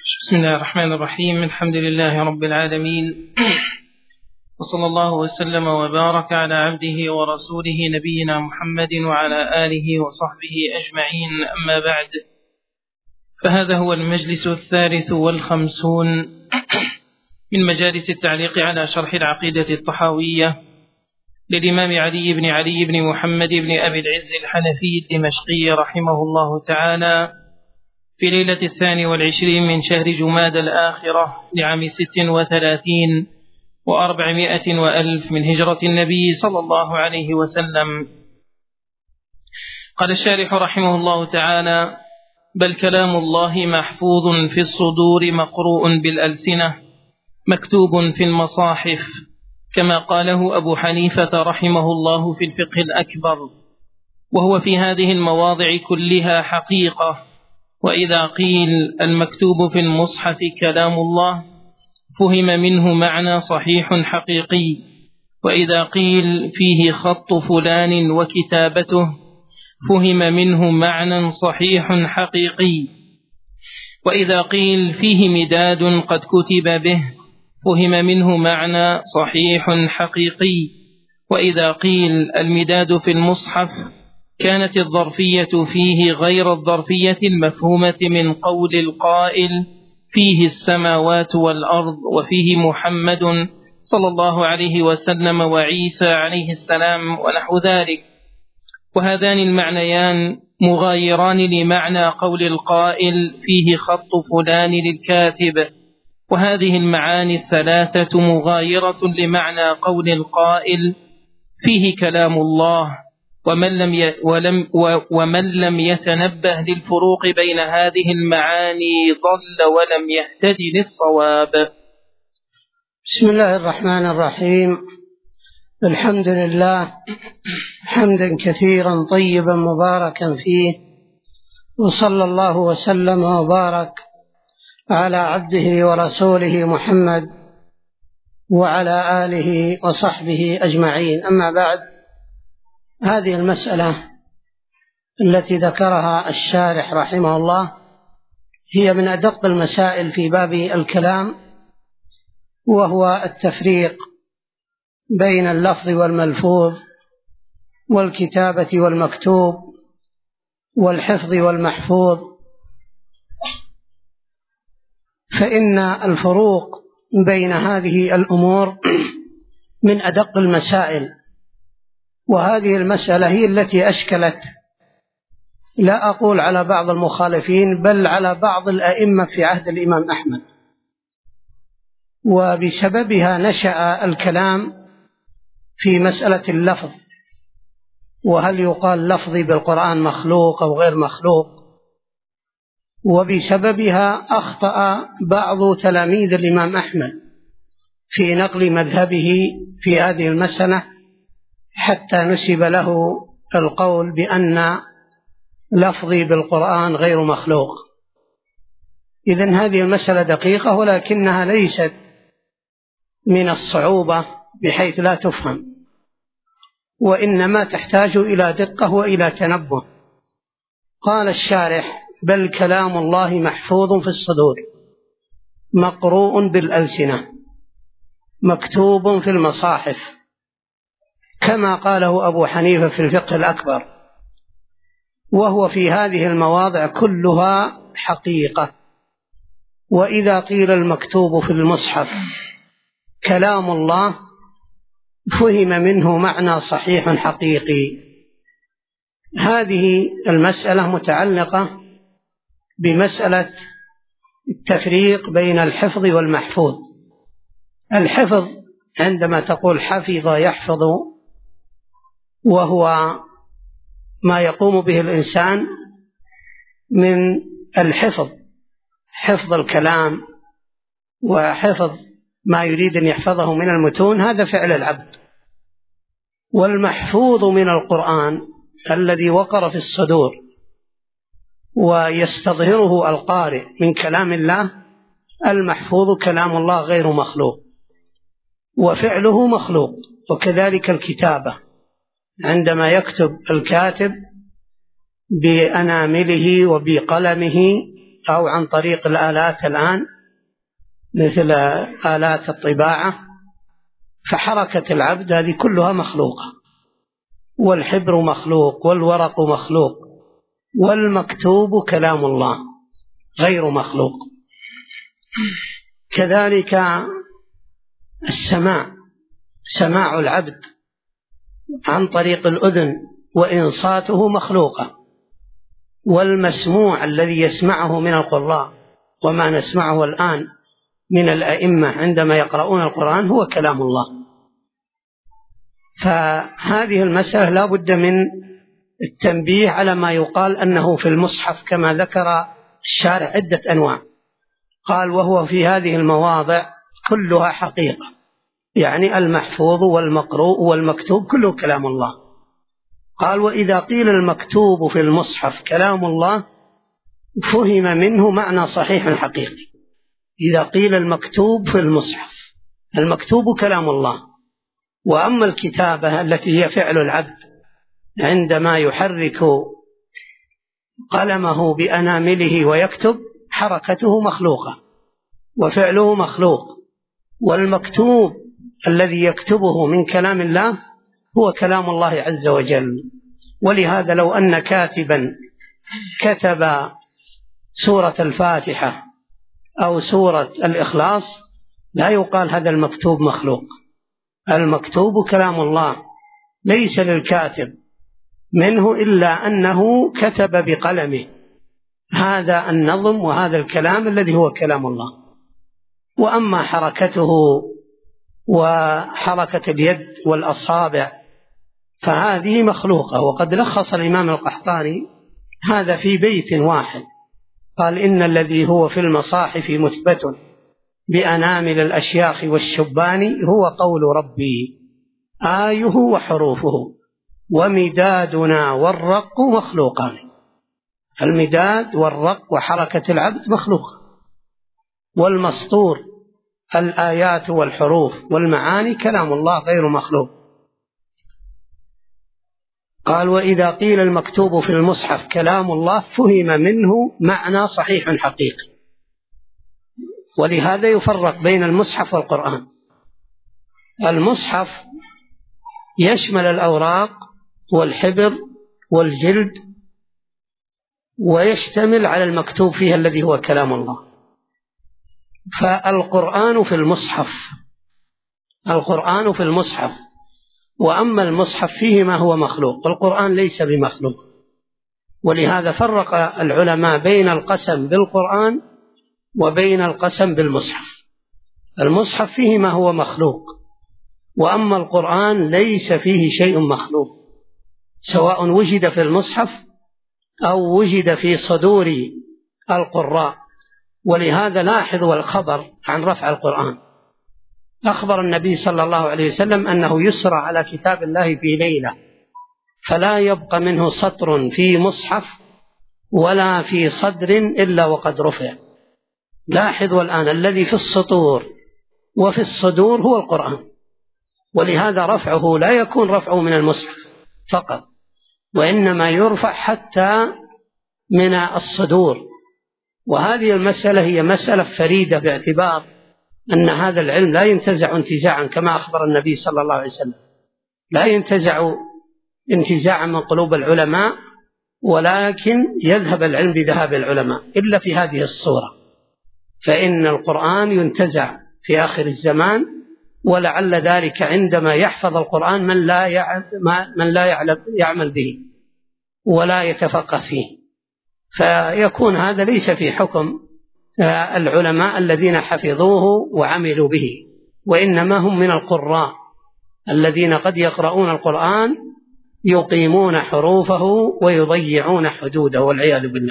بسم الله الرحمن الرحيم. الحمد لله رب العالمين، وصلى الله وسلم وبارك على عبده ورسوله نبينا محمد وعلى آله وصحبه أجمعين. أما بعد، فهذا هو المجلس 53 من مجالس التعليق على شرح العقيدة الطحاوية للإمام علي بن محمد بن أبي العز الحنفي الدمشقي رحمه الله تعالى، في ليلة 22 من شهر جماد الآخرة لعام 36 و400 وألف من هجرة النبي صلى الله عليه وسلم. قال الشارح رحمه الله تعالى: بل كلام الله محفوظ في الصدور مقروء بالألسنة مكتوب في المصاحف، كما قاله أبو حنيفة رحمه الله في الفقه الأكبر، وهو في هذه المواضع كلها حقيقة. وإذا قيل المكتوب في المصحف كلام الله فهم منه معنى صحيح حقيقي، وإذا قيل فيه خط فلان وكتابته فهم منه معنى صحيح حقيقي، وإذا قيل فيه مداد قد كتب به فهم منه معنى صحيح حقيقي، وإذا قيل المداد في المصحف كانت الظرفية فيه غير الظرفية المفهومة من قول القائل فيه السماوات والأرض وفيه محمد صلى الله عليه وسلم وعيسى عليه السلام ونحو ذلك، وهذان المعنيان مغايران لمعنى قول القائل فيه خط فلان للكاتب، وهذه المعاني الثلاثة مغايرة لمعنى قول القائل فيه كلام الله. ومن لم يتنبه للفروق بين هذه المعاني ضل ولم يهتد للصواب. بسم الله الرحمن الرحيم. الحمد لله حمدا كثيرا طيبا مباركا فيه، وصلى الله وسلم وبارك على عبده ورسوله محمد وعلى آله وصحبه أجمعين. أما بعد، هذه المسألة التي ذكرها الشارح رحمه الله هي من أدق المسائل في باب الكلام، وهو التفريق بين اللفظ والملفوظ والكتابة والمكتوب والحفظ والمحفوظ. فإن الفروق بين هذه الأمور من أدق المسائل، وهذه المسألة هي التي أشكلت، لا أقول على بعض المخالفين، بل على بعض الأئمة في عهد الإمام أحمد، وبسببها نشأ الكلام في مسألة اللفظ، وهل يقال لفظي بالقرآن مخلوق أو غير مخلوق، وبسببها أخطأ بعض تلاميذ الإمام أحمد في نقل مذهبه في هذه المسألة، حتى نسب له القول بأن لفظي بالقرآن غير مخلوق. إذن هذه المسألة دقيقة، ولكنها ليست من الصعوبة بحيث لا تفهم، وإنما تحتاج إلى دقة وإلى تنبه. قال الشارح: بل كلام الله محفوظ في الصدور مقروء بالألسنة مكتوب في المصاحف، كما قاله أبو حنيفة في الفقه الأكبر، وهو في هذه المواضع كلها حقيقة. وإذا قيل المكتوب في المصحف كلام الله فهم منه معنى صحيح حقيقي. هذه المسألة متعلقة بمسألة التفريق بين الحفظ والمحفوظ. الحفظ عندما تقول حفظ يحفظ، وهو ما يقوم به الإنسان من الحفظ، حفظ الكلام وحفظ ما يريد أن يحفظه من المتون، هذا فعل العبد. والمحفوظ من القرآن الذي وقر في الصدور ويستظهره القارئ من كلام الله، المحفوظ كلام الله غير مخلوق وفعله مخلوق. وكذلك الكتابة، عندما يكتب الكاتب بأنامله وبقلمه أو عن طريق الآلات الآن مثل آلات الطباعة، فحركة العبد هذه كلها مخلوقة، والحبر مخلوق والورق مخلوق، والمكتوب كلام الله غير مخلوق. كذلك سماع العبد عن طريق الأذن وإنصاته مخلوقة، والمسموع الذي يسمعه من القراء وما نسمعه الآن من الأئمة عندما يقرؤون القرآن هو كلام الله. فهذه المسألة لا بد من التنبيه على ما يقال أنه في المصحف كما ذكر الشارع عدة أنواع، قال وهو في هذه المواضع كلها حقيقة، يعني المحفوظ والمقروء والمكتوب كله كلام الله. قال وإذا قيل المكتوب في المصحف كلام الله فهم منه معنى صحيح حقيقي. إذا قيل المكتوب في المصحف، المكتوب كلام الله، وأما الكتابة التي هي فعل العبد عندما يحرك قلمه بأنامله ويكتب حركته مخلوقة وفعله مخلوق، والمكتوب الذي يكتبه من كلام الله هو كلام الله عز وجل. ولهذا لو أن كاتبا كتب سورة الفاتحة أو سورة الإخلاص لا يقال هذا المكتوب مخلوق، المكتوب كلام الله، ليس للكاتب منه إلا أنه كتب بقلمه هذا النظم وهذا الكلام الذي هو كلام الله. وأما حركته وحركة اليد والأصابع فهذه مخلوقة. وقد لخص الإمام القحطاني هذا في بيت واحد، قال إن الذي هو في المصاحف مثبت بأنامل الأشياخ والشبان هو قول ربي آيه وحروفه ومدادنا والرق مخلوقان. المداد والرق وحركة العبد مخلوقة، والمسطور الآيات والحروف والمعاني كلام الله غير مخلوق. قال وإذا قيل المكتوب في المصحف كلام الله فهم منه معنى صحيح حقيقي. ولهذا يفرق بين المصحف والقرآن. المصحف يشمل الأوراق والحبر والجلد، ويشتمل على المكتوب فيها الذي هو كلام الله. فالقرآن في المصحف، القرآن في المصحف، وأما المصحف فيه ما هو مخلوق، والقرآن ليس بمخلوق. ولهذا فرق العلماء بين القسم بالقرآن وبين القسم بالمصحف. المصحف فيه ما هو مخلوق، وأما القرآن ليس فيه شيء مخلوق، سواء وجد في المصحف أو وجد في صدور القراء. ولهذا لاحظوا الخبر عن رفع القرآن، أخبر النبي صلى الله عليه وسلم أنه يسرى على كتاب الله في ليلة فلا يبقى منه سطر في مصحف ولا في صدر إلا وقد رفع. لاحظوا الآن الذي في السطور وفي الصدور هو القرآن، ولهذا رفعه لا يكون رفعه من المصحف فقط، وإنما يرفع حتى من الصدور. وهذه المسألة هي مسألة فريدة باعتبار أن هذا العلم لا ينتزع انتزاعا كما أخبر النبي صلى الله عليه وسلم، لا ينتزع انتزاعا من قلوب العلماء، ولكن يذهب العلم بذهاب العلماء إلا في هذه الصورة. فإن القرآن ينتزع في آخر الزمان، ولعل ذلك عندما يحفظ القرآن من لا يعمل به ولا يتفقه فيه، فيكون هذا ليس في حكم العلماء الذين حفظوه وعملوا به، وإنما هم من القراء الذين قد يقرؤون القرآن يقيمون حروفه ويضيعون حدوده والعياذ بالله.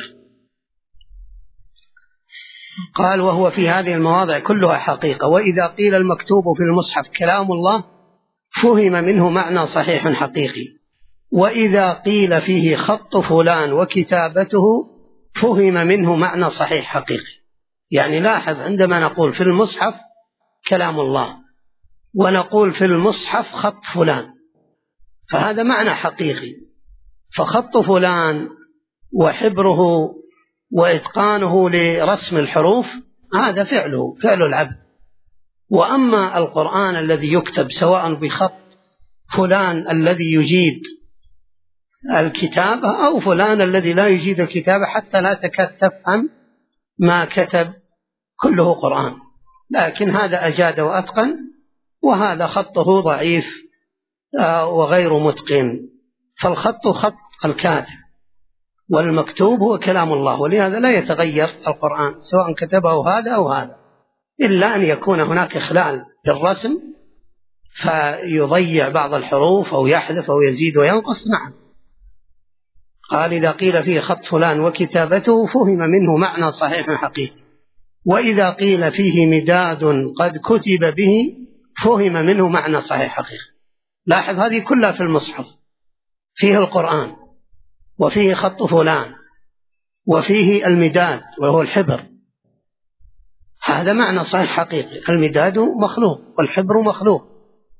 قال وهو في هذه المواضع كلها حقيقة. وإذا قيل المكتوب في المصحف كلام الله فهم منه معنى صحيح حقيقي، وإذا قيل فيه خط فلان وكتابته فهم منه معنى صحيح حقيقي. يعني لاحظ عندما نقول في المصحف كلام الله ونقول في المصحف خط فلان فهذا معنى حقيقي، فخط فلان وحبره وإتقانه لرسم الحروف هذا فعل العبد. وأما القرآن الذي يكتب سواء بخط فلان الذي يجيد الكتابة أو فلان الذي لا يجيد الكتابة حتى لا تكاد تفهم ما كتب، كله قرآن، لكن هذا أجاد وأتقن، وهذا خطه ضعيف وغير متقن. فالخط خط الكاتب، والمكتوب هو كلام الله، ولهذا لا يتغير القرآن سواء كتبه هذا أو هذا، إلا أن يكون هناك إخلال بالرسم فيضيع بعض الحروف أو يحذف أو يزيد وينقص. نعم. قال إذا قيل فيه خط فلان وكتابته فهم منه معنى صحيح حقيقي، وإذا قيل فيه مداد قد كتب به فهم منه معنى صحيح حقيقي. لاحظ هذه كلها في المصحف، فيه القرآن وفيه خط فلان وفيه المداد وهو الحبر، هذا معنى صحيح حقيقي. المداد مخلوق والحبر مخلوق.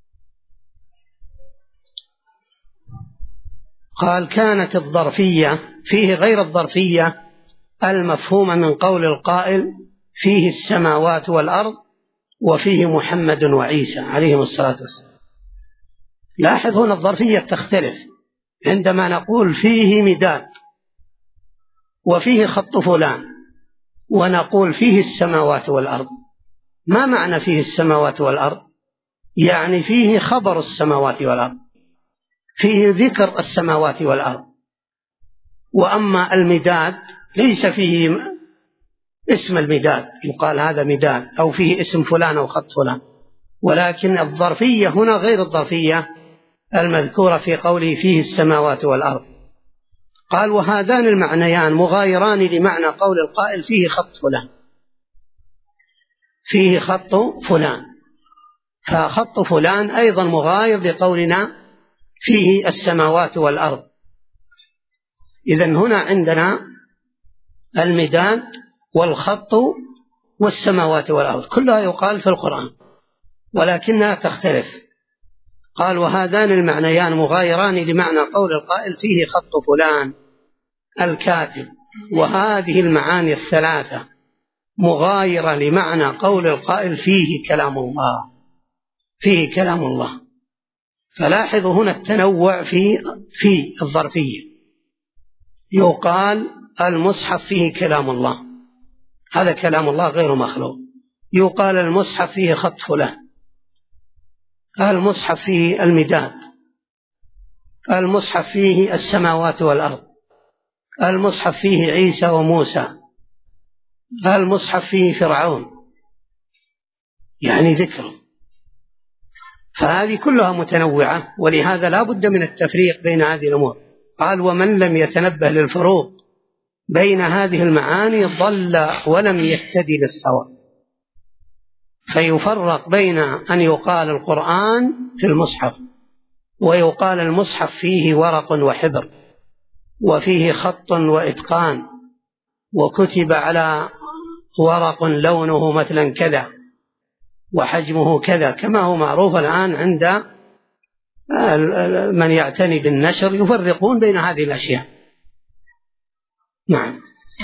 قال كانت الظرفية فيه غير الظرفية المفهومة من قول القائل فيه السماوات والأرض وفيه محمد وعيسى عليهم الصلاة والسلام. لاحظ هنا الظرفية تختلف، عندما نقول فيه مداد وفيه خط فلان ونقول فيه السماوات والأرض، ما معنى فيه السماوات والأرض؟ يعني فيه خبر السماوات والأرض، فيه ذكر السماوات والأرض. وأما المداد ليس فيه اسم المداد يقال هذا مداد أو فيه اسم فلان أو خط فلان، ولكن الظرفية هنا غير الظرفية المذكورة في قوله فيه السماوات والأرض. قال وهذان المعنيان مغايران لمعنى قول القائل فيه خط فلان، فيه خط فلان، فخط فلان أيضا مغاير لقولنا فيه السماوات والأرض. إذن هنا عندنا المداد والخط والسماوات والأرض كلها يقال في القرآن ولكنها تختلف. قال وهذان المعنيان مغايران لمعنى قول القائل فيه خط فلان الكاتب، وهذه المعاني الثلاثة مغايرة لمعنى قول القائل فيه كلام الله، فيه كلام الله. فلاحظوا هنا التنوع في الظرفية، يقال المصحف فيه كلام الله، هذا كلام الله غير مخلوق. يقال المصحف فيه خط فلان، المصحف فيه المداد، المصحف فيه السماوات والأرض، المصحف فيه عيسى وموسى، المصحف فيه فرعون، يعني ذكره. فهذه كلها متنوعة، ولهذا لا بد من التفريق بين هذه الأمور. قال ومن لم يتنبه للفروق بين هذه المعاني ضل ولم يهتدي للصواب. فيفرق بين أن يقال القرآن في المصحف ويقال المصحف فيه ورق وحبر وفيه خط وإتقان وكتب على ورق لونه مثلا كذا وحجمه كذا، كما هو معروف الآن عند من يعتني بالنشر، يفرقون بين هذه الأشياء. نعم.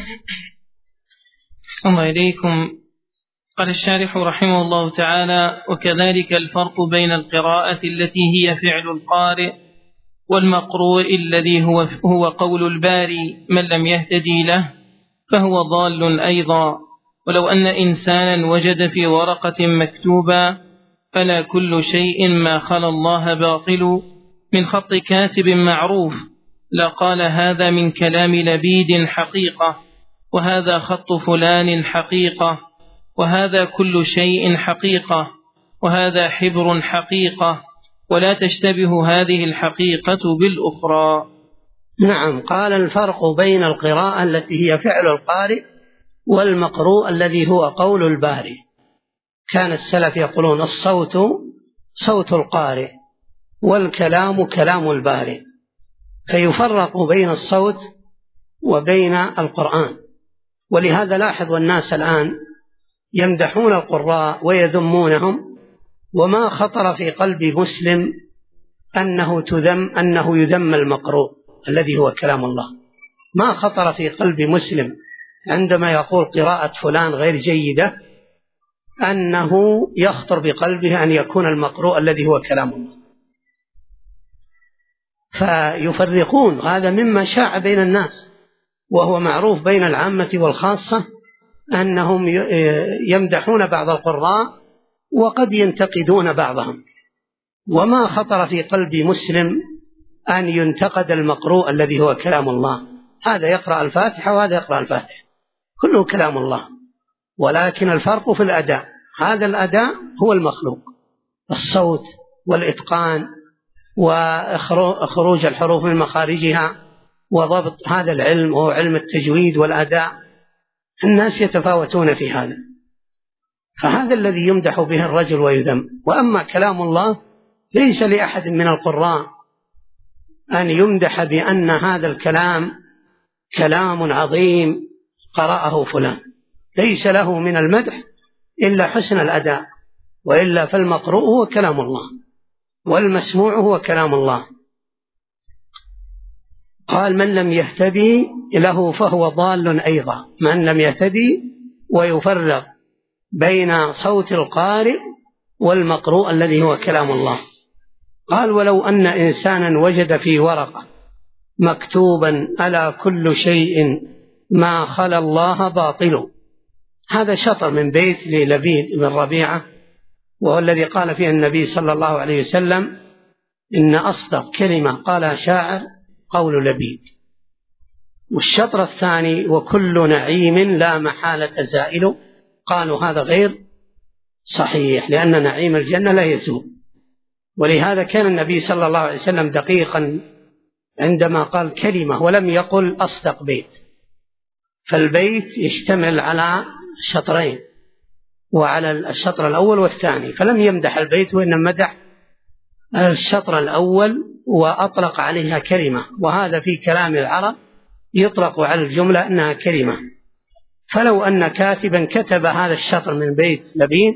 الله إليكم. قال الشارح رحمه الله تعالى وكذلك الفرق بين القراءة التي هي فعل القارئ والمقروء الذي هو قول الباري من لم يهتدي له فهو ضال أيضا. ولو أن إنسانا وجد في ورقة مكتوبا فلا كل شيء ما خلا الله باطل من خط كاتب معروف لقال هذا من كلام لبيد حقيقة، وهذا خط فلان حقيقة، وهذا كل شيء حقيقة، وهذا حبر حقيقة، ولا تشتبه هذه الحقيقة بالأخرى. نعم. قال الفرق بين القراءة التي هي فعل القارئ والمقروء الذي هو قول الباري. كان السلف يقولون الصوت صوت القارئ والكلام كلام الباري، فيفرق بين الصوت وبين القرآن. ولهذا لاحظ الناس الآن يمدحون القراء ويذمونهم، وما خطر في قلب مسلم أنه يذم المقروء الذي هو كلام الله. ما خطر في قلب مسلم عندما يقول قراءة فلان غير جيدة أنه يخطر بقلبه أن يكون المقروء الذي هو كلام الله، فيفرقون. هذا مما شاع بين الناس، وهو معروف بين العامة والخاصة أنهم يمدحون بعض القراء وقد ينتقدون بعضهم، وما خطر في قلب مسلم أن ينتقد المقروء الذي هو كلام الله. هذا يقرأ الفاتحة وهذا يقرأ الفاتحة، كله كلام الله، ولكن الفرق في الأداء. هذا الأداء هو المخلوق، الصوت والإتقان وخروج الحروف من مخارجها وضبط هذا العلم وهو علم التجويد والأداء. الناس يتفاوتون في هذا، فهذا الذي يمدح به الرجل ويذم. وأما كلام الله ليس لأحد من القراء أن يمدح بأن هذا الكلام كلام عظيم قرأه فلان، ليس له من المدح إلا حسن الأداء، وإلا فالمقروء هو كلام الله والمسموع هو كلام الله. قال: من لم يهتدي له فهو ضال أيضا. من لم يهتدي ويفرق بين صوت القارئ والمقروء الذي هو كلام الله. قال: ولو أن إنسانا وجد في ورقة مكتوبا: ألا كل شيء ما خلا الله باطل. هذا شطر من بيت للبيد بن ربيعة، وهو الذي قال فيه النبي صلى الله عليه وسلم: إن أصدق كلمة قالها شاعر قول لبيد. والشطر الثاني: وكل نعيم لا محالة زائل. قالوا هذا غير صحيح، لأن نعيم الجنة لا يزول. ولهذا كان النبي صلى الله عليه وسلم دقيقا عندما قال كلمة ولم يقل أصدق بيت، فالبيت يشتمل على شطرين، وعلى الشطر الأول والثاني، فلم يمدح البيت وإنما مدح الشطر الأول وأطلق عليها كلمة. وهذا في كلام العرب يطلق على الجملة أنها كلمة. فلو أن كاتبا كتب هذا الشطر من بيت لبيد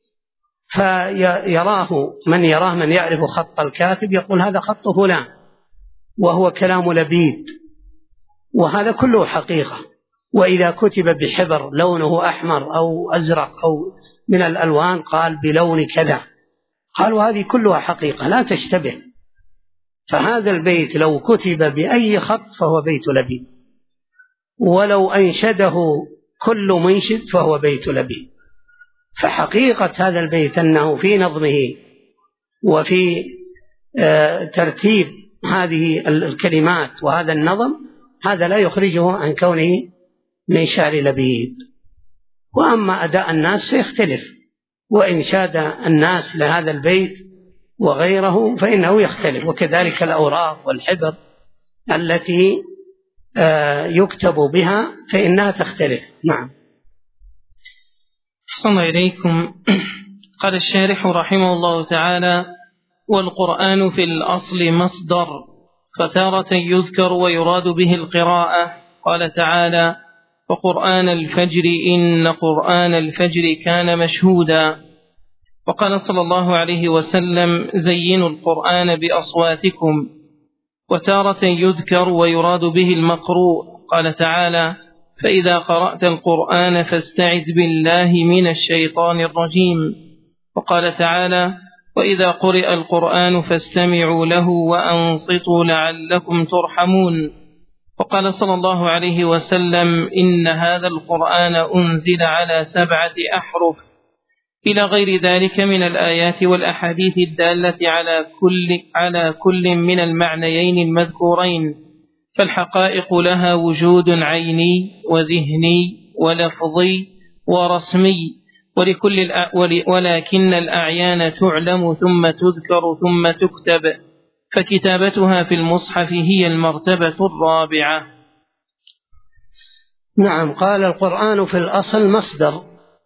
فيراه من يعرف خط الكاتب يقول هذا خط فلان وهو كلام لبيد، وهذا كله حقيقة. وإذا كتب بحبر لونه أحمر أو أزرق أو من الألوان قال بلون كذا، قالوا هذه كلها حقيقة لا تشتبه. فهذا البيت لو كتب بأي خط فهو بيت لبيد، ولو أنشده كل منشد فهو بيت لبيد. فحقيقة هذا البيت أنه في نظمه وفي ترتيب هذه الكلمات وهذا النظم، هذا لا يخرجه عن كونه من شعر لبيد. وأما أداء الناس فيختلف، وإنشاد الناس لهذا البيت وغيره فإنه يختلف، وكذلك الأوراق والحبر التي يكتب بها فإنها تختلف. نعم. أحسن إليكم. قال الشارح رحمه الله تعالى: والقرآن في الأصل مصدر، فتارة يذكر ويراد به القراءة. قال تعالى: وقرآن الفجر إن قرآن الفجر كان مشهودا. وقال صلى الله عليه وسلم: زينوا القرآن بأصواتكم. وتارة يذكر ويراد به المقروء. قال تعالى: فإذا قرأت القرآن فاستعذ بالله من الشيطان الرجيم. وقال تعالى: وإذا قرئ القرآن فاستمعوا له وأنصتوا لعلكم ترحمون. وقال صلى الله عليه وسلم: إن هذا القرآن أنزل على 7 أحرف، إلى غير ذلك من الآيات والأحاديث الدالة على كل من المعنيين المذكورين، فالحقائق لها وجود عيني وذهني ولفظي ورسمي، ولكن الأعيان تعلم ثم تذكر ثم تكتب، فكتابتها في المصحف هي المرتبة الرابعة. نعم. قال: القرآن في الأصل مصدر،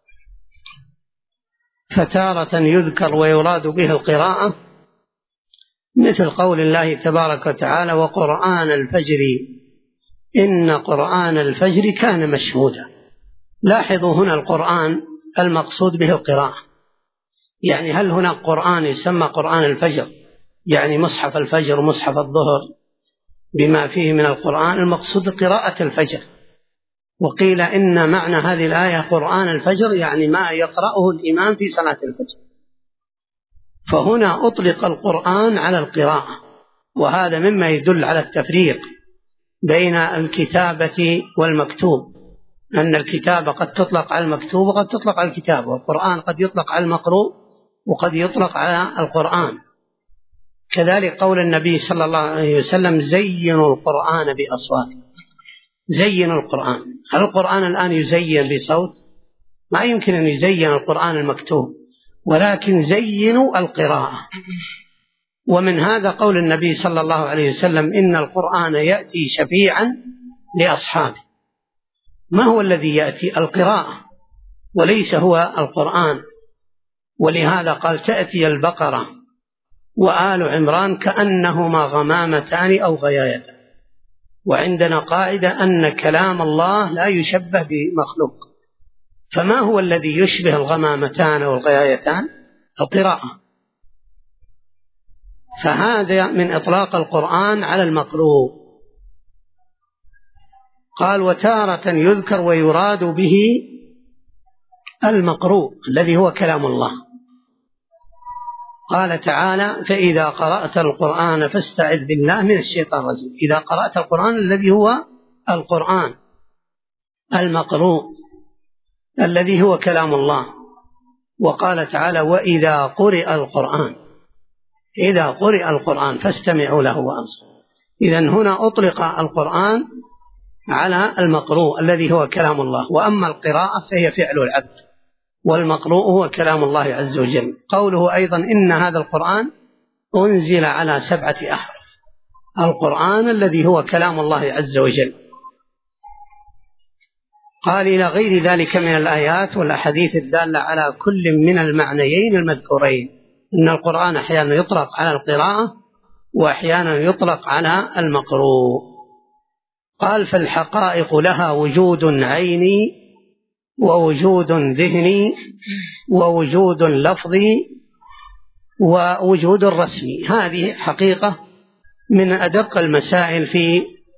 فتارة يذكر ويراد به القراءة، مثل قول الله تبارك وتعالى: وقرآن الفجر إن قرآن الفجر كان مشهودا. لاحظوا هنا القرآن المقصود به القراءة، يعني هل هنا قرآن يسمى قرآن الفجر يعني مصحف الفجر ومصحف الظهر بما فيه من القرآن؟ المقصود قراءة الفجر، وقيل إن معنى هذه الآية قرآن الفجر يعني ما يقرأه الإمام في صلاة الفجر، فهنا أطلق القرآن على القراءة، وهذا مما يدل على التفريق بين الكتابة والمكتوب، أن الكتابة قد تطلق على المكتوب وقد تطلق على الكتاب، والقرآن قد يطلق على المقروء وقد يطلق على القرآن. كذلك قول النبي صلى الله عليه وسلم زينوا القرآن بأصوات، زينوا القرآن. هل القرآن الآن يزين بصوت؟ ما يمكن أن يزين القرآن المكتوب، ولكن زينوا القراءة. ومن هذا قول النبي صلى الله عليه وسلم إن القرآن يأتي شفيعا لأصحابه. ما هو الذي يأتي؟ القراءة وليس هو القرآن. ولهذا قال تأتي البقرة وآل عمران كأنهما غمامتان أو غيايتان. وعندنا قاعدة أن كلام الله لا يشبه بمخلوق، فما هو الذي يشبه الغمامتان أو الغيايتان؟ القراءة. فهذا من إطلاق القرآن على المقروء. قال وتارة يذكر ويراد به المقروء الذي هو كلام الله. قال تعالى فإذا قرأت القرآن فاستعذ بالله من الشيطان الرجيم. إذا قرأت القرآن الذي هو القرآن المقروء الذي هو كلام الله. وقال تعالى وإذا قرئ القرآن، إذا قرئ القرآن فاستمعوا له وأنصتوا. إذن هنا أطلق القرآن على المقروء الذي هو كلام الله، وأما القراءة فهي فعل العبد، والمقروء هو كلام الله عز وجل. قوله أيضا إن هذا القرآن أنزل على 7 أحرف، القرآن الذي هو كلام الله عز وجل. قال إلى غير ذلك من الآيات والأحاديث الدالة على كل من المعنيين المذكورين، إن القرآن أحيانا يطلق على القراءة وأحيانا يطلق على المقروء. قال فالحقائق لها وجود عيني ووجود ذهني ووجود لفظي ووجود رسمي. هذه حقيقة من أدق المسائل في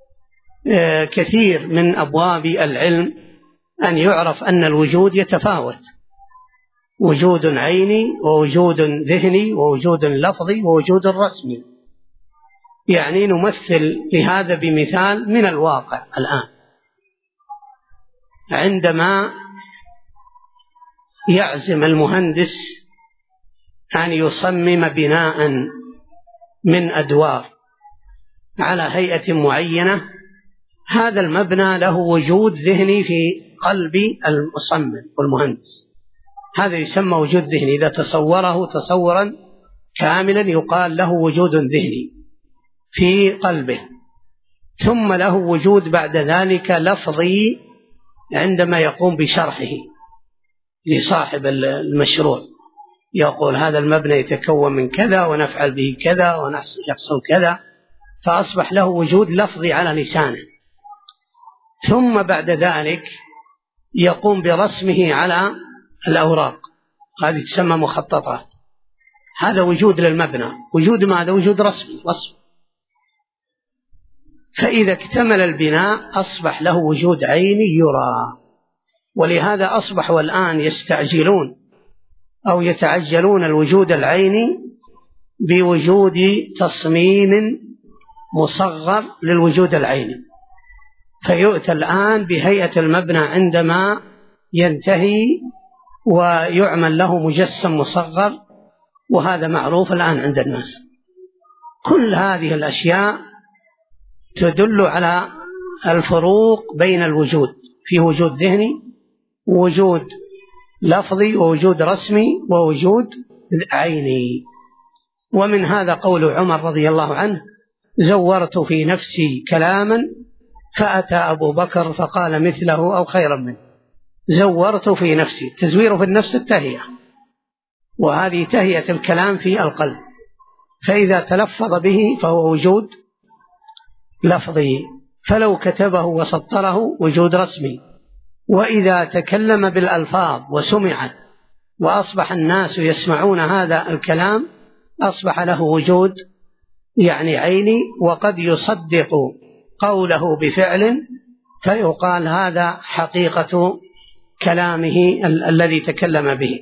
كثير من أبواب العلم، أن يعرف أن الوجود يتفاوت، وجود عيني ووجود ذهني ووجود لفظي ووجود رسمي. يعني نمثل لهذا بمثال من الواقع الآن. عندما يعزم المهندس أن يصمم بناء من أدوار على هيئة معينة، هذا المبنى له وجود ذهني في قلب المصمم والمهندس، هذا يسمى وجود ذهني. إذا تصوره تصورا كاملا يقال له وجود ذهني في قلبه. ثم له وجود بعد ذلك لفظي عندما يقوم بشرحه لصاحب المشروع، يقول هذا المبنى يتكون من كذا ونفعل به كذا ونحصل كذا، فأصبح له وجود لفظي على لسانه. ثم بعد ذلك يقوم برسمه على الأوراق، هذه تسمى مخططات. هذا وجود للمبنى. وجود ماذا؟ وجود رسمي، وصف. فإذا اكتمل البناء أصبح له وجود عيني يرى. ولهذا أصبحوا الآن يستعجلون أو يتعجلون الوجود العيني بوجود تصميم مصغر للوجود العيني، فيؤتى الآن بهيئة المبنى عندما ينتهي ويعمل له مجسم مصغر، وهذا معروف الآن عند الناس. كل هذه الأشياء تدل على الفروق بين الوجود، في وجود ذهني ووجود لفظي ووجود رسمي ووجود عيني. ومن هذا قول عمر رضي الله عنه زورت في نفسي كلاما فأتى أبو بكر فقال مثله أو خيرا منه. زورت في نفسي، تزوير في النفس التهيئة، وهذه تهيئة الكلام في القلب. فإذا تلفظ به فهو وجود لفظي، فلو كتبه وسطره وجود رسمي. وإذا تكلم بالألفاظ وسمعت وأصبح الناس يسمعون هذا الكلام أصبح له وجود يعني عيني. وقد يصدق قوله بفعل فيقال هذا حقيقة كلامه الذي تكلم به.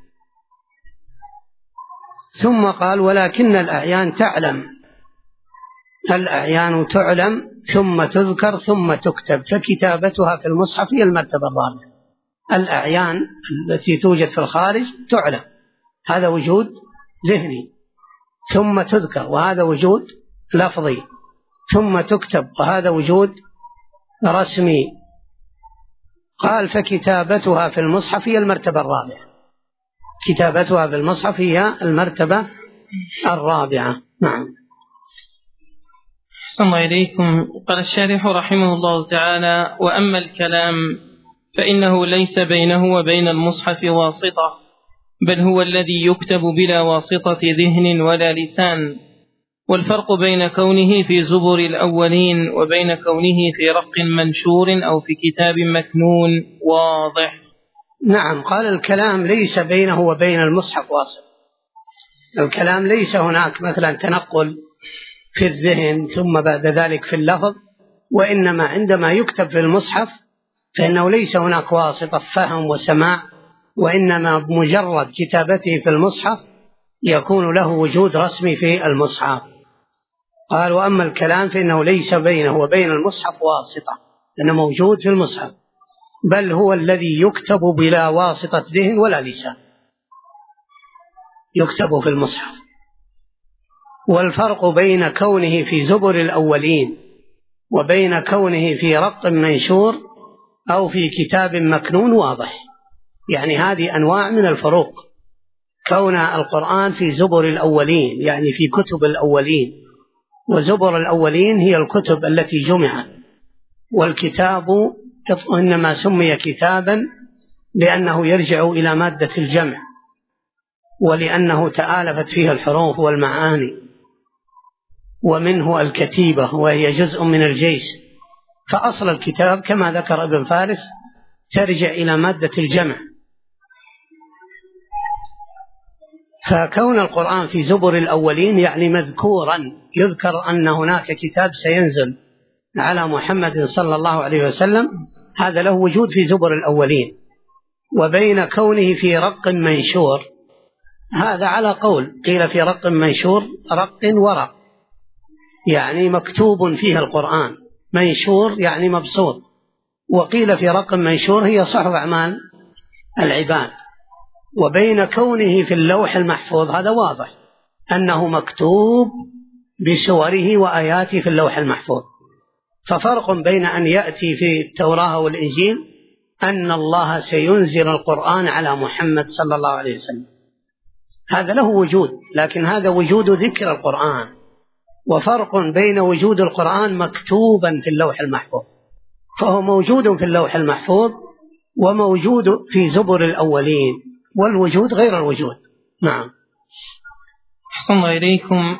ثم قال ولكن الأعيان تعلم، الأعيان تعلم ثم تذكر ثم تكتب، فكتابتها في المصحف هي المرتبة الرابعة. الأعيان التي توجد في الخارج تعلم، هذا وجود ذهني، ثم تذكر وهذا وجود لفظي، ثم تكتب وهذا وجود رسمي. قال فكتابتها في المصحف هي المرتبة الرابعة، كتابتها في المصحف هي المرتبة الرابعة. نعم. أحسن الله إليكم. قال الشارح رحمه الله تعالى: وأما الكلام فإنه ليس بينه وبين المصحف واسطة، بل هو الذي يكتب بلا واسطة ذهن ولا لسان. والفرق بين كونه في زبر الأولين وبين كونه في رق منشور أو في كتاب مكنون واضح. نعم. قال الكلام ليس بينه وبين المصحف واسطة، الكلام ليس هناك مثلا تنقل في الذهن ثم بعد ذلك في اللفظ، وإنما عندما يكتب في المصحف فإنه ليس هناك واسطة فهم وسماع، وإنما بمجرد كتابته في المصحف يكون له وجود رسمي في المصحف. قال وأما الكلام فإنه ليس بينه وبين المصحف واسطة، لأنه موجود في المصحف، بل هو الذي يكتب بلا واسطة ذهن ولا لسان، يكتب في المصحف. والفرق بين كونه في زبر الأولين وبين كونه في رق منشور أو في كتاب مكنون واضح، يعني هذه أنواع من الفروق. كون القرآن في زبر الأولين يعني في كتب الأولين، وزبر الأولين هي الكتب التي جمعت، والكتاب إنما سمي كتابا لأنه يرجع إلى مادة الجمع، ولأنه تآلفت فيها الحروف والمعاني، ومنه الكتيبة وهي جزء من الجيش. فأصل الكتاب كما ذكر ابن فارس ترجع إلى مادة الجمع. فكون القرآن في زبر الأولين يعني مذكورا، يذكر أن هناك كتاب سينزل على محمد صلى الله عليه وسلم، هذا له وجود في زبر الأولين. وبين كونه في رق منشور، هذا على قول، قيل في رق منشور رق ورق يعني مكتوب فيها القرآن، منشور يعني مبسوط، وقيل في رق منشور هي صحف أعمال العباد. وبين كونه في اللوح المحفوظ هذا واضح أنه مكتوب بسوره وآياته في اللوح المحفوظ. ففرق بين أن يأتي في التوراة والإنجيل أن الله سينزل القرآن على محمد صلى الله عليه وسلم، هذا له وجود، لكن هذا وجود ذكر القرآن. وفرق بين وجود القرآن مكتوبا في اللوح المحفوظ، فهو موجود في اللوح المحفوظ وموجود في زبر الأولين، والوجود غير الوجود. نعم. أحسن الله إليكم.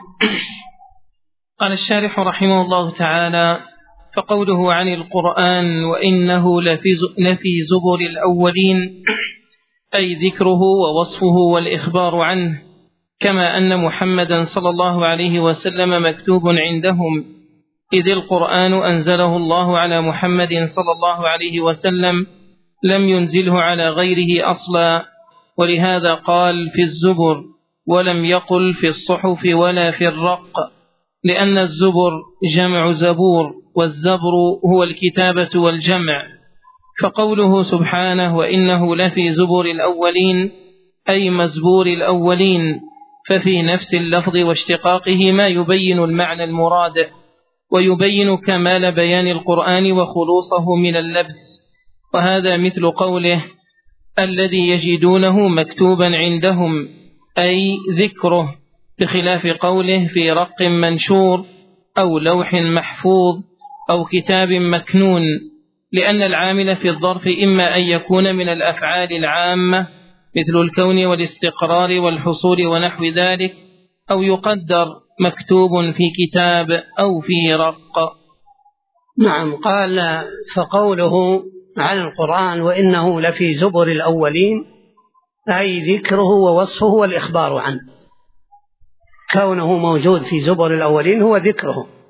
قال الشارح رحمه الله تعالى: فقوله عن القرآن وإنه لفي زبر الأولين أي ذكره ووصفه والإخبار عنه، كما أن محمدا صلى الله عليه وسلم مكتوب عندهم، إذ القرآن أنزله الله على محمد صلى الله عليه وسلم، لم ينزله على غيره أصلا، ولهذا قال في الزبر ولم يقل في الصحف ولا في الرق، لأن الزبر جمع زبور، والزبر هو الكتابة والجمع. فقوله سبحانه وإنه لفي زبر الأولين أي مزبور الأولين، ففي نفس اللفظ واشتقاقه ما يبين المعنى المراد، ويبين كمال بيان القرآن وخلوصه من اللبس. وهذا مثل قوله الذي يجدونه مكتوبا عندهم أي ذكره، بخلاف قوله في رق منشور أو لوح محفوظ أو كتاب مكنون، لأن العامل في الظرف إما أن يكون من الأفعال العامة مثل الكون والاستقرار والحصول ونحو ذلك، أو يقدر مكتوب في كتاب أو في رق. نعم. قال فقوله عن القرآن وإنه لفي زبر الأولين أي ذكره ووصفه والإخبار عنه. كونه موجود في زبر الأولين هو ذكره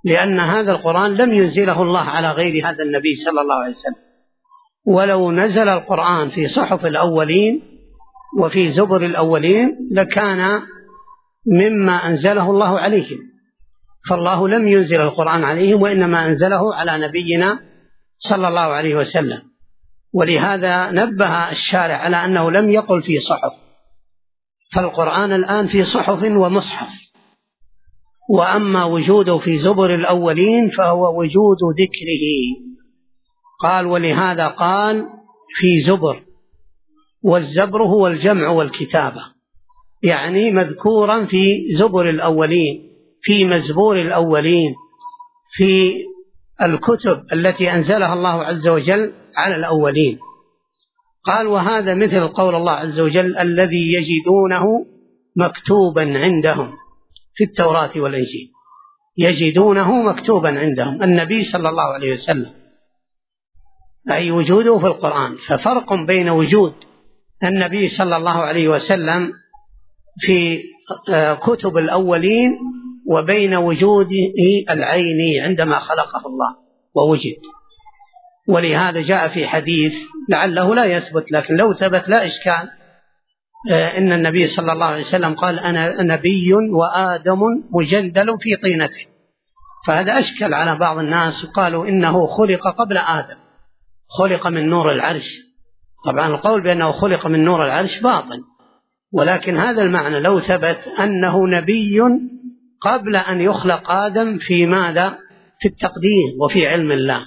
لأن هذا القرآن لم ينزله الله على غير هذا النبي صلى الله عليه وسلم. ولو نزل القرآن في صحف الأولين وفي زبر الأولين لكان مما أنزله الله عليهم، فالله لم ينزل القرآن عليهم وإنما أنزله على نبينا صلى الله عليه وسلم. ولهذا نبه الشارع على أنه لم يقل في صحف، فالقرآن الآن في صحف ومصحف، وأما وجوده في زبر الأولين فهو وجود ذكره. قال ولهذا قال في زبر، والزبر هو الجمع والكتابة، يعني مذكورا في زبر الأولين، في مزبور الأولين، في الكتب التي أنزلها الله عز وجل على الأولين. قال وهذا مثل قول الله عز وجل الذي يجدونه مكتوبا عندهم في التوراة والإنجيل، يجدونه مكتوبا عندهم النبي صلى الله عليه وسلم، أي وجوده في القرآن. ففرق بين وجود النبي صلى الله عليه وسلم في كتب الأولين وبين وجوده العيني عندما خلقه الله ووجد. ولهذا جاء في حديث لعله لا يثبت، لكن لو ثبت لا إشكال، إن النبي صلى الله عليه وسلم قال أنا نبي وآدم مجندل في طينته، فهذا أشكل على بعض الناس وقالوا إنه خلق قبل آدم، خلق من نور العرش. طبعا القول بأنه خلق من نور العرش باطل، ولكن هذا المعنى لو ثبت أنه نبي قبل أن يخلق آدم في ماذا؟ في التقدير وفي علم الله،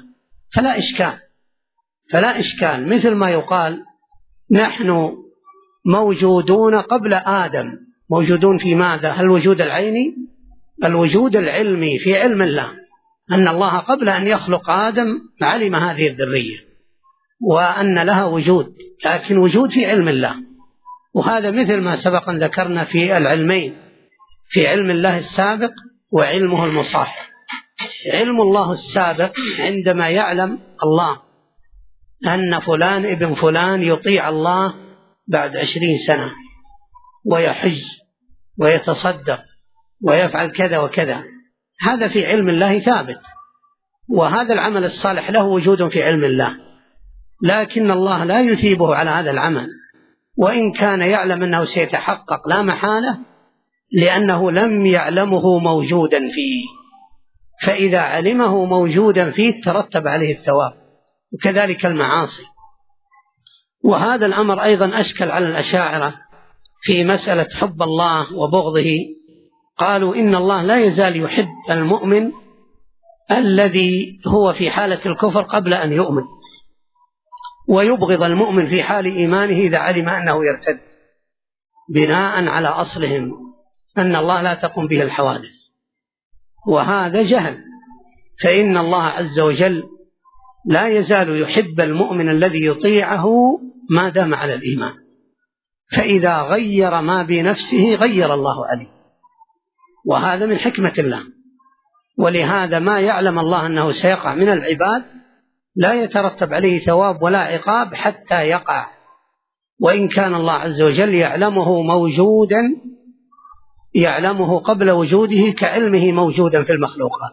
فلا إشكال. مثل ما يقال نحن موجودون قبل آدم، موجودون في ماذا؟ هل الوجود العيني؟ الوجود العلمي في علم الله، أن الله قبل أن يخلق آدم علم هذه الذرية وأن لها وجود، لكن وجود في علم الله. وهذا مثل ما سبق أن ذكرنا في العلمين، في علم الله السابق وعلمه المصاحب. علم الله السابق عندما يعلم الله أن فلان ابن فلان يطيع الله بعد 20 سنة ويحج ويتصدق ويفعل كذا وكذا، هذا في علم الله ثابت، وهذا العمل الصالح له وجود في علم الله، لكن الله لا يثيبه على هذا العمل، وإن كان يعلم أنه سيتحقق لا محالة، لأنه لم يعلمه موجودا فيه، فإذا علمه موجودا فيه ترتب عليه الثواب، وكذلك المعاصي. وهذا الأمر أيضا أشكل على الأشاعرة في مسألة حب الله وبغضه. قالوا إن الله لا يزال يحب المؤمن الذي هو في حالة الكفر قبل أن يؤمن، ويبغض المؤمن في حال إيمانه إذا علم أنه يرتد، بناء على أصلهم أن الله لا تقوم به الحوادث، وهذا جهل. فإن الله عز وجل لا يزال يحب المؤمن الذي يطيعه ما دام على الإيمان، فإذا غير ما بنفسه غير الله عليه، وهذا من حكمة الله. ولهذا ما يعلم الله أنه سيقع من العباد لا يترتب عليه ثواب ولا عقاب حتى يقع، وإن كان الله عز وجل يعلمه موجودا، يعلمه قبل وجوده كعلمه موجودا في المخلوقات.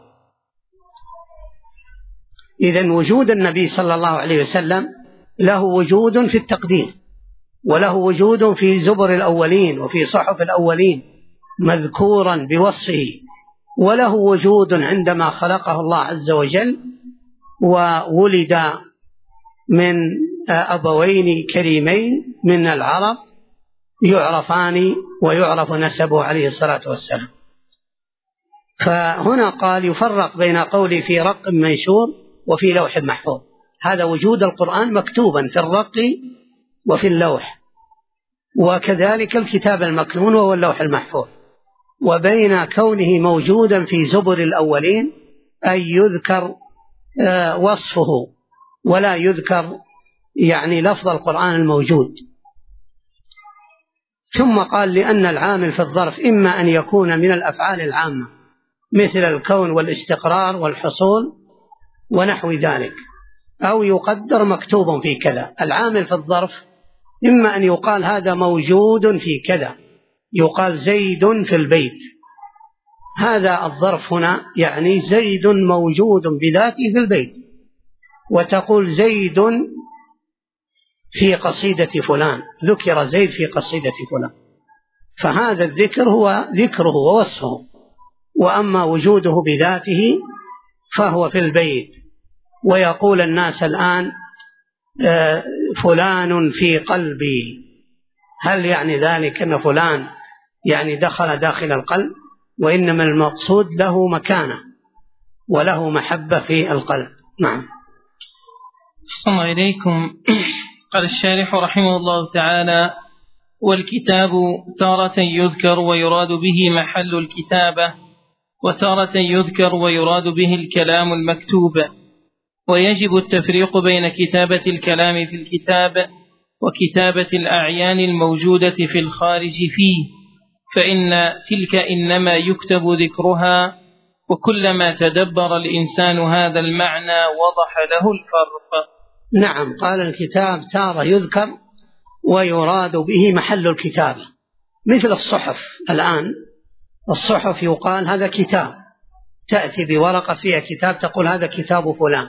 إذن وجود النبي صلى الله عليه وسلم له وجود في التقدير، وله وجود في زبر الأولين وفي صحف الأولين مذكورا بوصفه، وله وجود عندما خلقه الله عز وجل وولد من أبوين كريمين من العرب يعرفان ويعرف نسبه عليه الصلاة والسلام. فهنا قال يفرق بين قوله في رق منشور وفي لوح محفوظ، هذا وجود القرآن مكتوبا في الرق وفي اللوح، وكذلك الكتاب المكنون وهو اللوح المحفوظ، وبين كونه موجودا في زبر الأولين أي يذكر وصفه ولا يذكر يعني لفظ القرآن الموجود. ثم قال لأن العامل في الظرف إما أن يكون من الأفعال العامة مثل الكون والاستقرار والحصول ونحو ذلك، أو يقدر مكتوب في كذا. العامل في الظرف إما أن يقال هذا موجود في كذا، يقال زيد في البيت، هذا الظرف هنا يعني زيد موجود بذاته في البيت، وتقول زيد في قصيدة فلان، ذكر زيد في قصيدة فلان، فهذا الذكر هو ذكره ووصفه. وأما وجوده بذاته فهو في البيت. ويقول الناس الآن فلان في قلبي، هل يعني ذلك أن فلان يعني دخل داخل القلب؟ وإنما المقصود له مكانة وله محبة في القلب. نعم. أحسن إليكم. قال الشارح رحمه الله تعالى: والكتاب تارة يذكر ويراد به محل الكتابة، وتارة يذكر ويراد به الكلام المكتوب، ويجب التفريق بين كتابة الكلام في الكتاب وكتابة الأعيان الموجودة في الخارج فيه، فإن تلك إنما يكتب ذكرها، وكلما تدبر الإنسان هذا المعنى وضح له الفرق. نعم. قال الكتاب تارة يذكر ويراد به محل الكتابة، مثل الصحف. الآن الصحف يقال هذا كتاب، تأتي بورقة فيها كتاب تقول هذا كتاب فلان،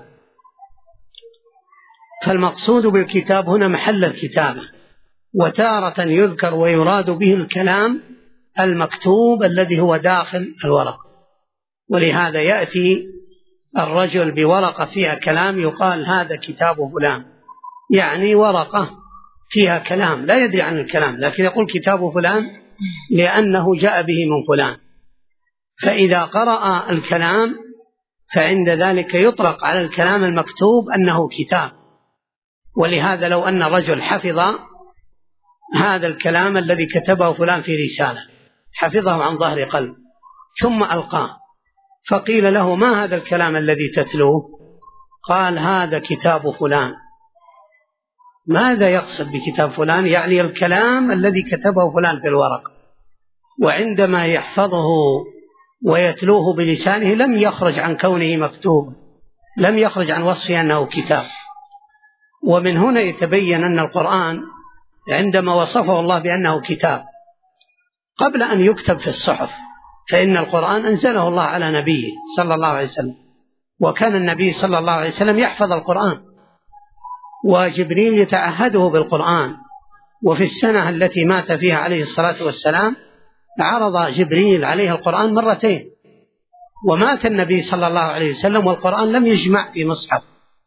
فالمقصود بالكتاب هنا محل الكتابة. وتارة يذكر ويراد به الكلام المكتوب الذي هو داخل الورق، ولهذا يأتي الرجل بورقة فيها كلام يقال هذا كتاب فلان، يعني ورقة فيها كلام لا يدري عن الكلام، لكن يقول كتاب فلان لأنه جاء به من فلان. فإذا قرأ الكلام فعند ذلك يطلق على الكلام المكتوب أنه كتاب. ولهذا لو أن الرجل حفظ هذا الكلام الذي كتبه فلان في رسالة، حفظه عن ظهر قلب، ثم ألقاه، فقيل له ما هذا الكلام الذي تتلوه؟ قال هذا كتاب فلان. ماذا يقصد بكتاب فلان؟ يعني الكلام الذي كتبه فلان في الورق، وعندما يحفظه ويتلوه بلسانه لم يخرج عن كونه مكتوب، لم يخرج عن وصفه أنه كتاب. ومن هنا يتبين أن القرآن عندما وصفه الله بأنه كتاب قبل أن يكتب في الصحف، فإن القرآن أنزله الله على نبيه صلى الله عليه وسلم، وكان النبي صلى الله عليه وسلم يحفظ القرآن، وجبريل يتعهده بالقرآن. وفي السنة التي مات فيها عليه الصلاة والسلام عرض جبريل عليه القرآن مرتين، ومات النبي صلى الله عليه وسلم والقرآن لم يجمع في مصحف،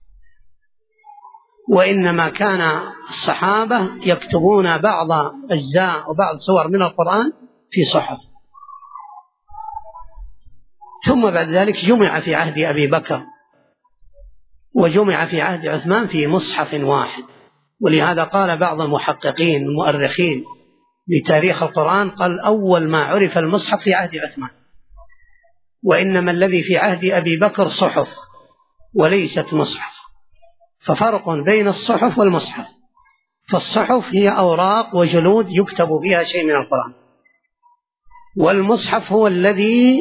وإنما كان الصحابة يكتبون بعض أجزاء وبعض سور من القرآن في صحف. ثم بعد ذلك جمع في عهد أبي بكر وجمع في عهد عثمان في مصحف واحد. ولهذا قال بعض المحققين المؤرخين لتاريخ القرآن قال أول ما عرف المصحف في عهد عثمان، وإنما الذي في عهد أبي بكر صحف وليست مصحف، ففرق بين الصحف والمصحف. فالصحف هي أوراق وجلود يكتب بها شيء من القرآن، والمصحف هو الذي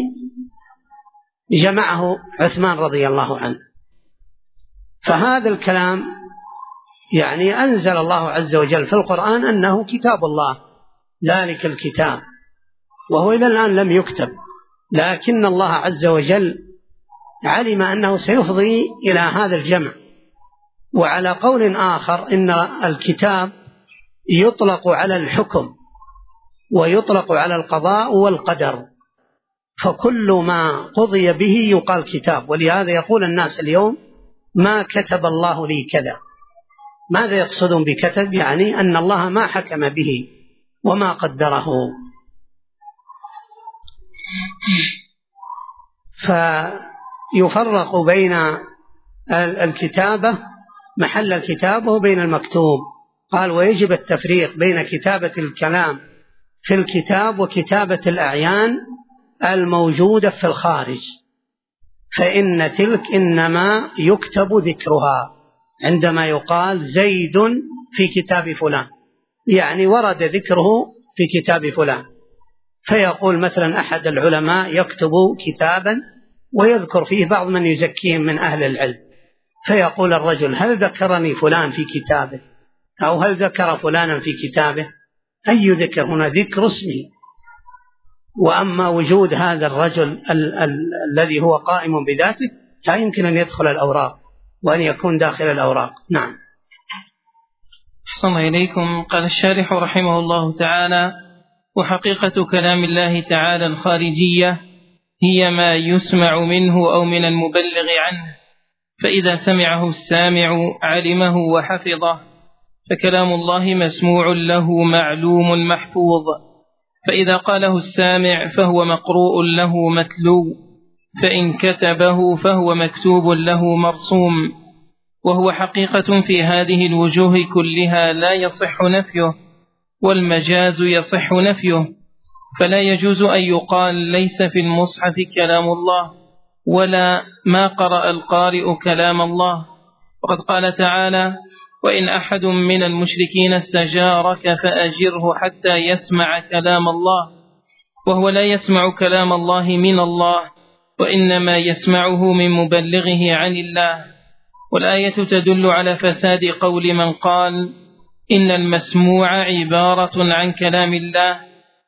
جمعه عثمان رضي الله عنه. فهذا الكلام يعني أنزل الله عز وجل في القرآن أنه كتاب الله، ذلك الكتاب، وهو إلى الآن لم يكتب، لكن الله عز وجل علم أنه سيفضي إلى هذا الجمع. وعلى قول آخر إن الكتاب يطلق على الحكم ويطلق على القضاء والقدر، فكل ما قضي به يقال كتاب. ولهذا يقول الناس اليوم ما كتب الله لي كذا. ماذا يقصدون بكتب؟ يعني أن الله ما حكم به وما قدره. فيفرق بين الكتابة محل الكتابة وبين المكتوب. قال ويجب التفريق بين كتابة الكلام في الكتاب وكتابة الأعيان الموجودة في الخارج، فإن تلك إنما يكتب ذكرها عندما يقال زيد في كتاب فلان، يعني ورد ذكره في كتاب فلان. فيقول مثلا أحد العلماء يكتب كتابا ويذكر فيه بعض من يزكيهم من أهل العلم، فيقول الرجل هل ذكرني فلان في كتابه، أو هل ذكر فلانا في كتابه؟ أي ذكر هنا؟ ذكر اسمه، وأما وجود هذا الرجل الذي هو قائم بذاته لا يمكن أن يدخل الأوراق وأن يكون داخل الأوراق. نعم. أحسن إليكم. قال الشارح رحمه الله تعالى: وحقيقة كلام الله تعالى الخارجية هي ما يسمع منه أو من المبلغ عنه، فإذا سمعه السامع علمه وحفظه، فكلام الله مسموع له معلوم محفوظ، فإذا قاله السامع فهو مقروء له متلو، فإن كتبه فهو مكتوب له مرسوم، وهو حقيقة في هذه الوجوه كلها لا يصح نفيه، والمجاز يصح نفيه، فلا يجوز أن يقال ليس في المصحف كلام الله، ولا ما قرأ القارئ كلام الله. وقد قال تعالى: وإن أحد من المشركين استجارك فأجره حتى يسمع كلام الله، وهو لا يسمع كلام الله من الله، وإنما يسمعه من مبلغه عن الله. والآية تدل على فساد قول من قال إن المسموع عبارة عن كلام الله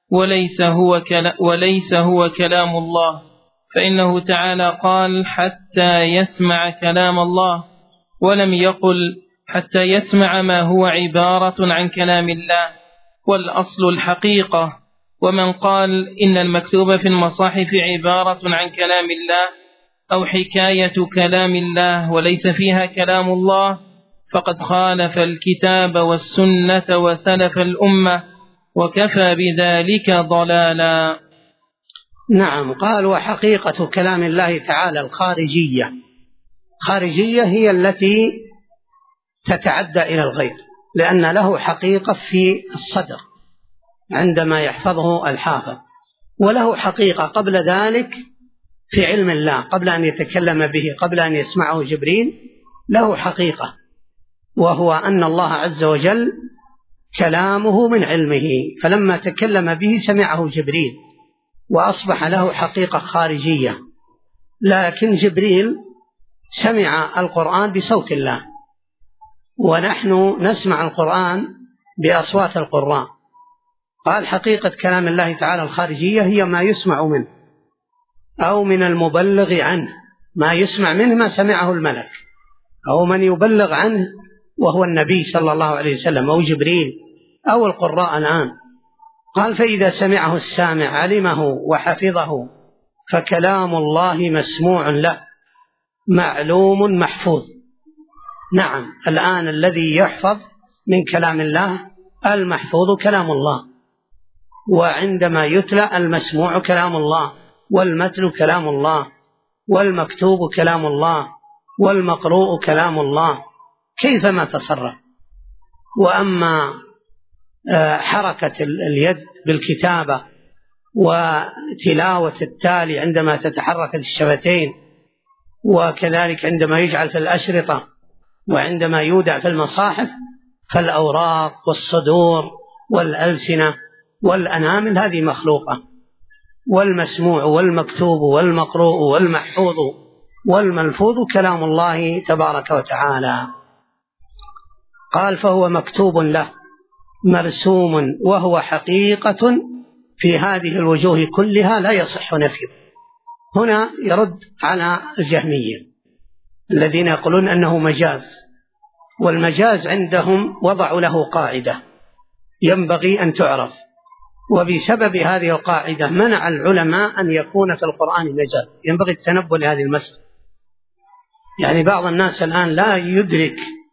وليس هو كلام الله، فإنه تعالى قال حتى يسمع كلام الله، ولم يقل حتى يسمع ما هو عبارة عن كلام الله، والأصل الحقيقة. ومن قال إن المكتوب في المصاحف عبارة عن كلام الله أو حكاية كلام الله وليس فيها كلام الله فقد خالف الكتاب والسنة وسلف الأمة، وكفى بذلك ضلالا. نعم. قال: وحقيقة كلام الله تعالى الخارجية. خارجية هي التي تتعدى إلى الغير، لأن له حقيقة في الصدر عندما يحفظه الحافظ، وله حقيقة قبل ذلك في علم الله قبل أن يتكلم به، قبل أن يسمعه جبريل، له حقيقة، وهو أن الله عز وجل كلامه من علمه، فلما تكلم به سمعه جبريل وأصبح له حقيقة خارجية. لكن جبريل سمع القرآن بصوت الله، ونحن نسمع القرآن بأصوات القراء. قال: حقيقة كلام الله تعالى الخارجية هي ما يسمع منه أو من المبلغ عنه، ما يسمع منه ما سمعه الملك أو من يبلغ عنه وهو النبي صلى الله عليه وسلم أو جبريل أو القراء الآن. قال: فإذا سمعه السامع علمه وحفظه، فكلام الله مسموع له معلوم محفوظ. نعم. الآن الذي يحفظ من كلام الله المحفوظ كلام الله، وعندما يتلى المسموع كلام الله، والمتل كلام الله، والمكتوب كلام الله، والمقروء كلام الله، كيفما تصرف. وأما حركة اليد بالكتابة وتلاوة التالي عندما تتحرك الشفتين، وكذلك عندما يجعل في الأشرطة وعندما يودع في المصاحف، فالأوراق والصدور والألسنة والأنامل هذه مخلوقة، والمسموع والمكتوب والمقروء والمحفوظ والملفوظ كلام الله تبارك وتعالى. قال: فهو مكتوب له مرسوم، وهو حقيقة في هذه الوجوه كلها لا يصح نفيه. هنا يرد على الجهمية الذين يقولون أنه مجاز، والمجاز عندهم وضعوا له قاعدة ينبغي أن تعرف، وبسبب هذه القاعدة منع العلماء أن يكون في القرآن مجاز. ينبغي التنبه لهذه المسألة. يعني بعض الناس الآن لا يدرك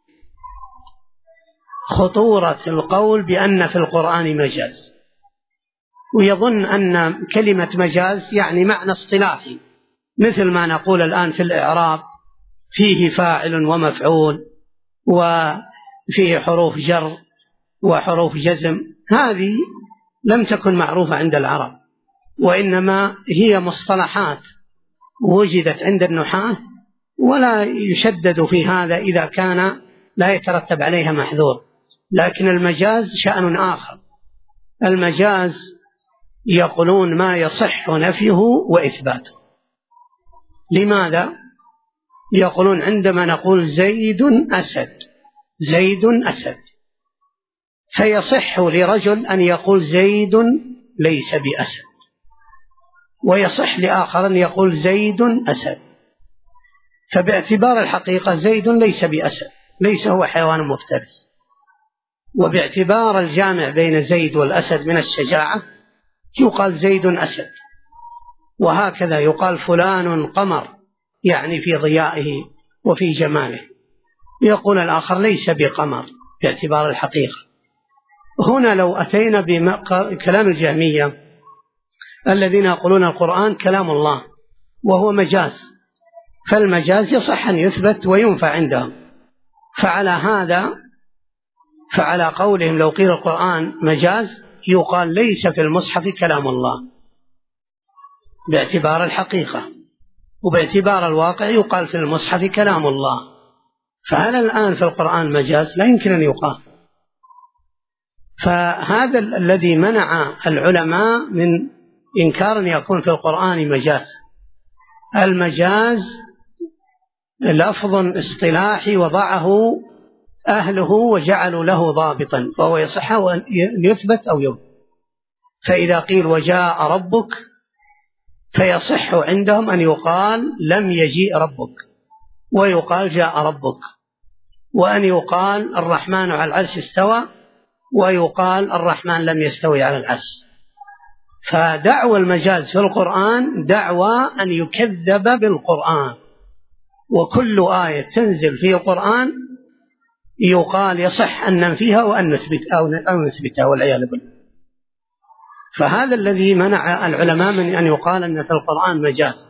خطورة القول بأن في القرآن مجاز، ويظن أن كلمة مجاز يعني معنى اصطلاحي، مثل ما نقول الآن في الإعراب فيه فاعل ومفعول وفيه حروف جر وحروف جزم. هذه لم تكن معروفة عند العرب، وإنما هي مصطلحات وجدت عند النحاة، ولا يشدد في هذا إذا كان لا يترتب عليها محذور. لكن المجاز شأن آخر. المجاز يقولون ما يصح نفيه وإثباته. لماذا؟ يقولون عندما نقول زيد أسد، زيد أسد، فيصح لرجل أن يقول زيد ليس بأسد، ويصح لآخر أن يقول زيد أسد. فباعتبار الحقيقة زيد ليس بأسد، ليس هو حيوان مفترس، وباعتبار الجامع بين زيد والأسد من الشجاعة يقال زيد أسد. وهكذا يقال فلان قمر، يعني في ضيائه وفي جماله. يقول الآخر ليس بقمر باعتبار الحقيقة. هنا لو أتينا بكلام الجهمية الذين يقولون القرآن كلام الله وهو مجاز، فالمجاز يصح أن يثبت وينفع عندهم، فعلى قولهم لو قيل القرآن مجاز يقال ليس في المصحف كلام الله باعتبار الحقيقة، وباعتبار الواقع يقال في المصحف كلام الله. فهل الآن في القرآن مجاز؟ لا يمكن أن يقال. فهذا الذي منع العلماء من إنكار أن يكون في القرآن مجاز. المجاز لفظ اصطلاحي وضعه أهله وجعلوا له ضابطا، فهو يصح أن يثبت أو ينفى. فإذا قيل وجاء ربك فيصح عندهم أن يقال لم يجيء ربك، ويقال جاء ربك، وأن يقال الرحمن على العرش استوى، ويقال الرحمن لم يستوي على العرش. فدعوى المجاز في القرآن دعوى أن يكذب بالقرآن، وكل آية تنزل في القرآن يقال يصح أن ننفيها وأن نثبتها والعياذ بالله. فهذا الذي منع العلماء من أن يقال أن في القرآن مجاز.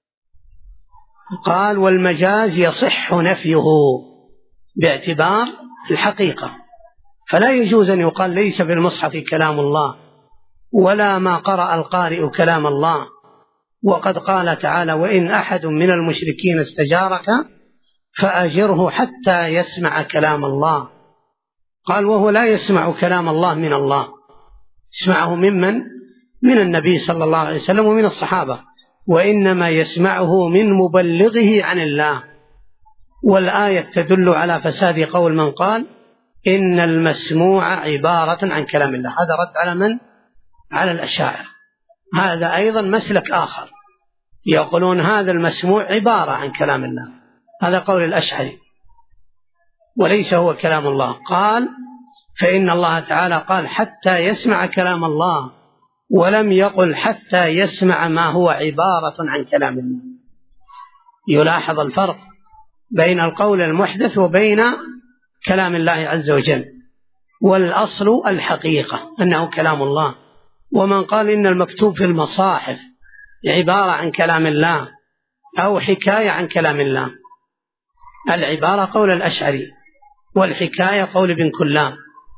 قال والمجاز يصح نفيه باعتبار الحقيقة، فلا يجوز أن يقال ليس في المصحف كلام الله ولا ما قرأ القارئ كلام الله. وقد قال تعالى وإن أحد من المشركين استجارك فأجره حتى يسمع كلام الله. قال وهو لا يسمع كلام الله من الله، يسمعه من النبي صلى الله عليه وسلم ومن الصحابة، وإنما يسمعه من مبلغه عن الله. والآية تدل على فساد قول من قال إن المسموع عبارة عن كلام الله. هذا رد على من؟ على الأشاعرة. هذا أيضا مسلك آخر، يقولون هذا المسموع عبارة عن كلام الله، هذا قول الأشعري وليس هو كلام الله. قال فإن الله تعالى قال حتى يسمع كلام الله، ولم يقل حتى يسمع ما هو عبارة عن كلام الله. يلاحظ الفرق بين القول المحدث وبين كلام الله عز وجل. والأصل الحقيقة أنه كلام الله. ومن قال إن المكتوب في المصاحف عبارة عن كلام الله أو حكاية عن كلام الله، العبارة قول الأشعري والحكاية قول ابن كلام.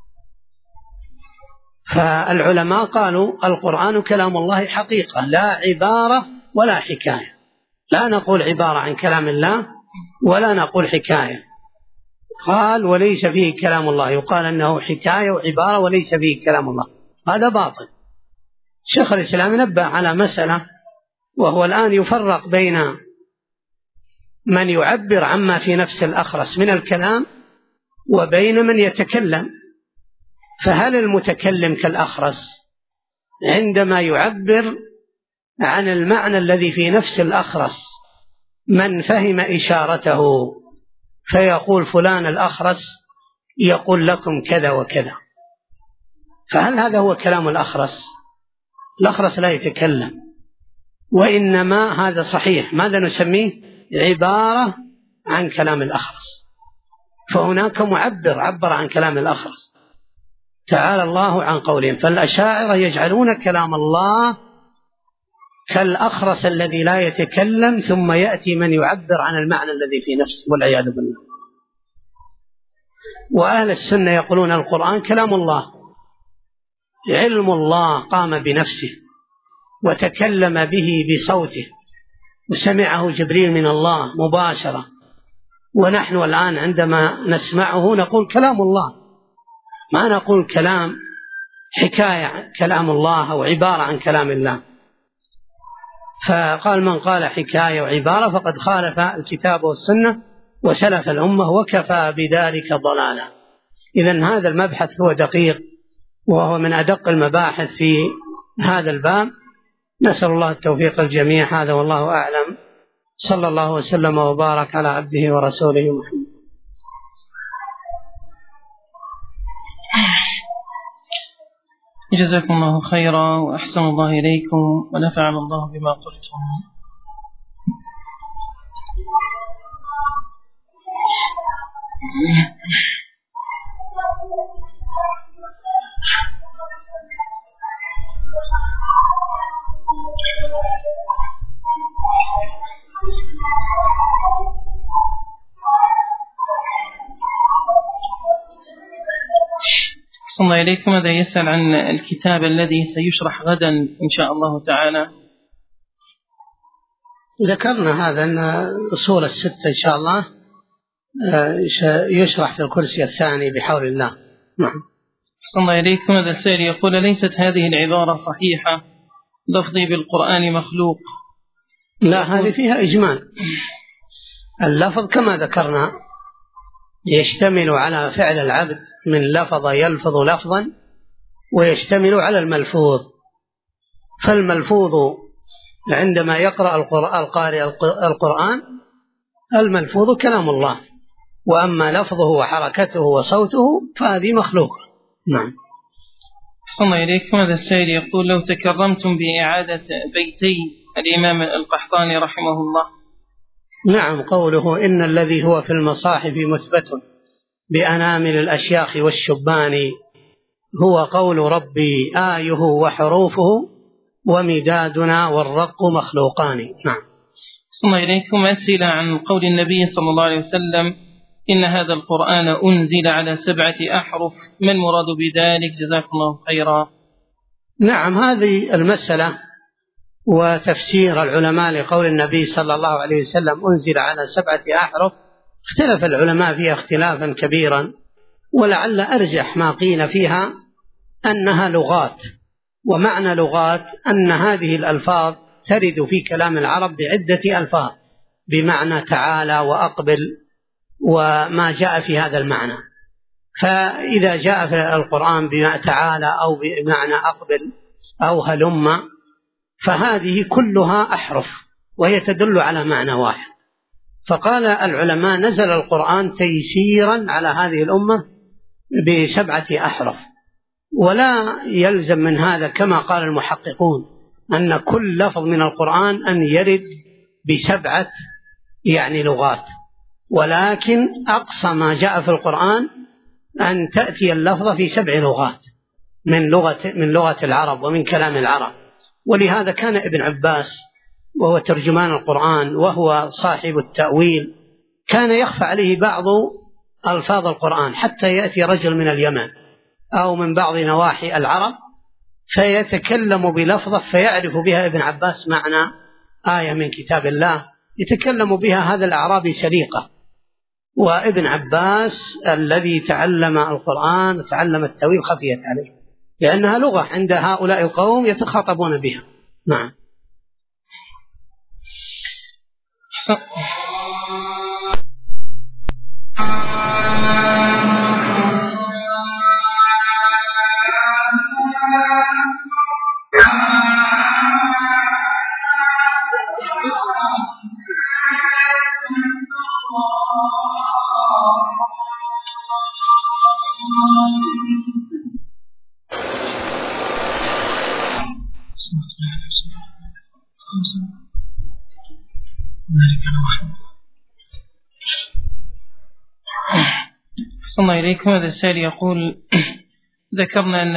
فالعلماء قالوا القرآن كلام الله حقيقة، لا عبارة ولا حكاية. لا نقول عبارة عن كلام الله ولا نقول حكاية. قال وليس فيه كلام الله، يقال أنه حكاية وعبارة وليس فيه كلام الله، هذا باطل. شيخ الإسلام نبه على مسألة، وهو الآن يفرق بين من يعبر عما في نفس الأخرس من الكلام وبين من يتكلم. فهل المتكلم كالأخرس عندما يعبر عن المعنى الذي في نفس الأخرس من فهم إشارته فيقول فلان الأخرس يقول لكم كذا وكذا، فهل هذا هو كلام الأخرس؟ الأخرس لا يتكلم، وإنما هذا صحيح ماذا نسميه؟ عبارة عن كلام الأخرس. فهناك معبر عبر عن كلام الأخرس، تعالى الله عن قولهم. فالأشاعرة يجعلون كلام الله كالأخرس الذي لا يتكلم، ثم يأتي من يعبر عن المعنى الذي في نفسه والعياذ بالله. وأهل السنة يقولون القرآن كلام الله، علم الله قام بنفسه وتكلم به بصوته وسمعه جبريل من الله مباشرة، ونحن الآن عندما نسمعه نقول كلام الله، ما نقول كلام حكاية كلام الله أو عبارة عن كلام الله. فقال من قال حكاية وعبارة فقد خالف الكتاب والسنة وسلف الأمة وكفى بذلك ضلالا. إذن هذا المبحث هو دقيق، وهو من أدق المباحث في هذا الباب، نسأل الله التوفيق الجميع. هذا والله أعلم. صلى الله وسلم وبارك على عبده ورسوله محمد. جزاكم الله خيرا وأحسن الله إليكم ونفعنا الله بما قلتم. صلى الله إليكم. هذا يسأل عن الكتاب الذي سيشرح غدا إن شاء الله تعالى. ذكرنا هذا أن أصول الستة إن شاء الله يشرح في الكرسي الثاني بحول الله. نعم. صلى الله إليكم. هذا السائل يقول: ليست هذه العبارة صحيحة، لفظي بالقرآن مخلوق. لا، هذه فيها إجمال. اللفظ كما ذكرنا يشتمل على فعل العبد من لفظ يلفظ لفظا، ويشتمل على الملفوظ. فالملفوظ عندما يقرأ القارئ القرآن الملفوظ كلام الله، وأما لفظه وحركته وصوته فهذه مخلوق. نعم. صلى الله إليكم. هذا السائل يقول: لو تكرمتم بإعادة بيتي الإمام القحطاني رحمه الله. نعم، قوله إن الذي هو في المصاحف مثبت بأنامل الأشياخ والشبان هو قول ربي آيه وحروفه ومدادنا والرق مخلوقان. نعم. صلى الله إليكم. أسئلة عن قول النبي صلى الله عليه وسلم: إن هذا القرآن أنزل على 7 أحرف، ما المراد بذلك؟ جزاكم الله خيرا. نعم، هذه المسألة وتفسير العلماء لقول النبي صلى الله عليه وسلم أنزل على 7 أحرف اختلف العلماء فيها اختلافا كبيرا، ولعل أرجح ما قيل فيها أنها لغات. ومعنى لغات أن هذه الألفاظ ترد في كلام العرب بعدة ألفاظ بمعنى تعالى وأقبل وما جاء في هذا المعنى. فإذا جاء في القرآن بمعنى تعالى أو بمعنى أقبل أو هلم فهذه كلها أحرف وهي تدل على معنى واحد. فقال العلماء نزل القرآن تيسيرا على هذه الأمة ب7 أحرف، ولا يلزم من هذا كما قال المحققون أن كل لفظ من القرآن أن يرد ب7 لغات، ولكن أقصى ما جاء في القرآن أن تأتي اللفظة في 7 لغات من لغة العرب ومن كلام العرب. ولهذا كان ابن عباس وهو ترجمان القرآن وهو صاحب التأويل كان يخفى عليه بعض ألفاظ القرآن حتى يأتي رجل من اليمن أو من بعض نواحي العرب فيتكلم بلفظة فيعرف بها ابن عباس معنى آية من كتاب الله يتكلم بها هذا الأعرابي سليقة. وابن عباس الذي تعلم القرآن وتعلم التأويل خفيت عليه لأنها لغة عند هؤلاء القوم يتخاطبون بها. نعم. صلى الله إليكم. هذا السائل يقول: ذكرنا أن